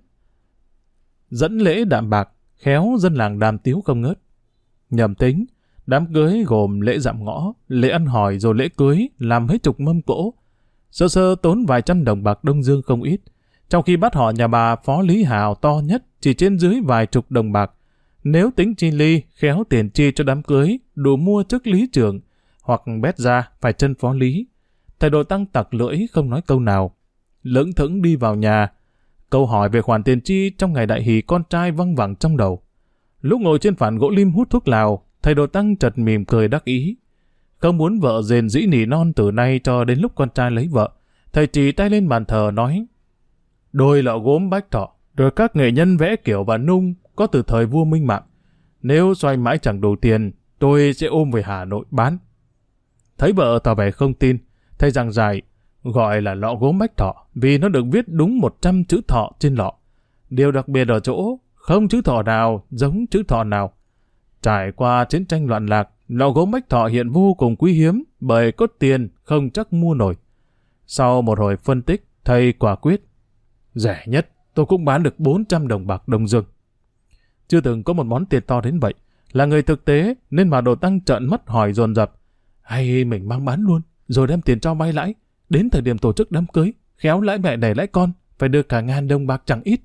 dẫn lễ đạm bạc, khéo dân làng đàm tiếu không ngớt. Nhầm tính, đám cưới gồm lễ dạm ngõ, lễ ăn hỏi rồi lễ cưới, làm hết chục mâm cỗ. Sơ sơ tốn vài trăm đồng bạc Đông Dương không ít, trong khi bắt họ nhà bà Phó Lý Hào to nhất chỉ trên dưới vài chục đồng bạc. Nếu tính chi ly, khéo tiền chi cho đám cưới, đủ mua chức lý trưởng, hoặc bét ra phải chân Phó Lý. Thầy Đồ Tăng tặc lưỡi không nói câu nào, lững thững đi vào nhà. Câu hỏi về khoản tiền chi trong ngày đại hỷ con trai văng vẳng trong đầu. Lúc ngồi trên phản gỗ lim hút thuốc lào, thầy Đồ Tăng chợt mỉm cười đắc ý. Không muốn vợ rền dĩ nỉ non từ nay cho đến lúc con trai lấy vợ, thầy chỉ tay lên bàn thờ nói: đôi lọ gốm bách thọ, rồi các nghệ nhân vẽ kiểu và nung có từ thời vua Minh Mạng. Nếu xoay mãi chẳng đủ tiền, tôi sẽ ôm về Hà Nội bán. Thấy vợ tỏ vẻ không tin, thầy giảng giải gọi là lọ gốm bách thọ vì nó được viết đúng 100 chữ thọ trên lọ. Điều đặc biệt ở chỗ không chữ thọ nào giống chữ thọ nào. Trải qua chiến tranh loạn lạc, lọ gốm bách thọ hiện vô cùng quý hiếm bởi có tiền không chắc mua nổi. Sau một hồi phân tích, thầy quả quyết: rẻ nhất tôi cũng bán được 400 đồng bạc Đông Dương. Chưa từng có một món tiền to đến vậy. Là người thực tế nên bà Đồ Tăng trợn mắt hỏi dồn dập: hay mình mang bán luôn, rồi đem tiền cho vay lãi, đến thời điểm tổ chức đám cưới, khéo lãi mẹ đẻ lãi con, phải được cả 1000 đồng bạc chẳng ít.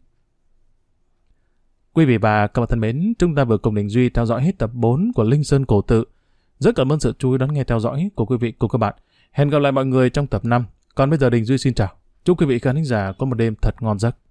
Quý vị và các bạn thân mến, chúng ta vừa cùng Đình Duy theo dõi hết tập 4 của Linh Sơn Cổ Tự. Rất cảm ơn sự chú ý đón nghe theo dõi của quý vị cùng các bạn. Hẹn gặp lại mọi người trong tập 5. Còn bây giờ Đình Duy xin chào. Chúc quý vị khán giả có một đêm thật ngon giấc.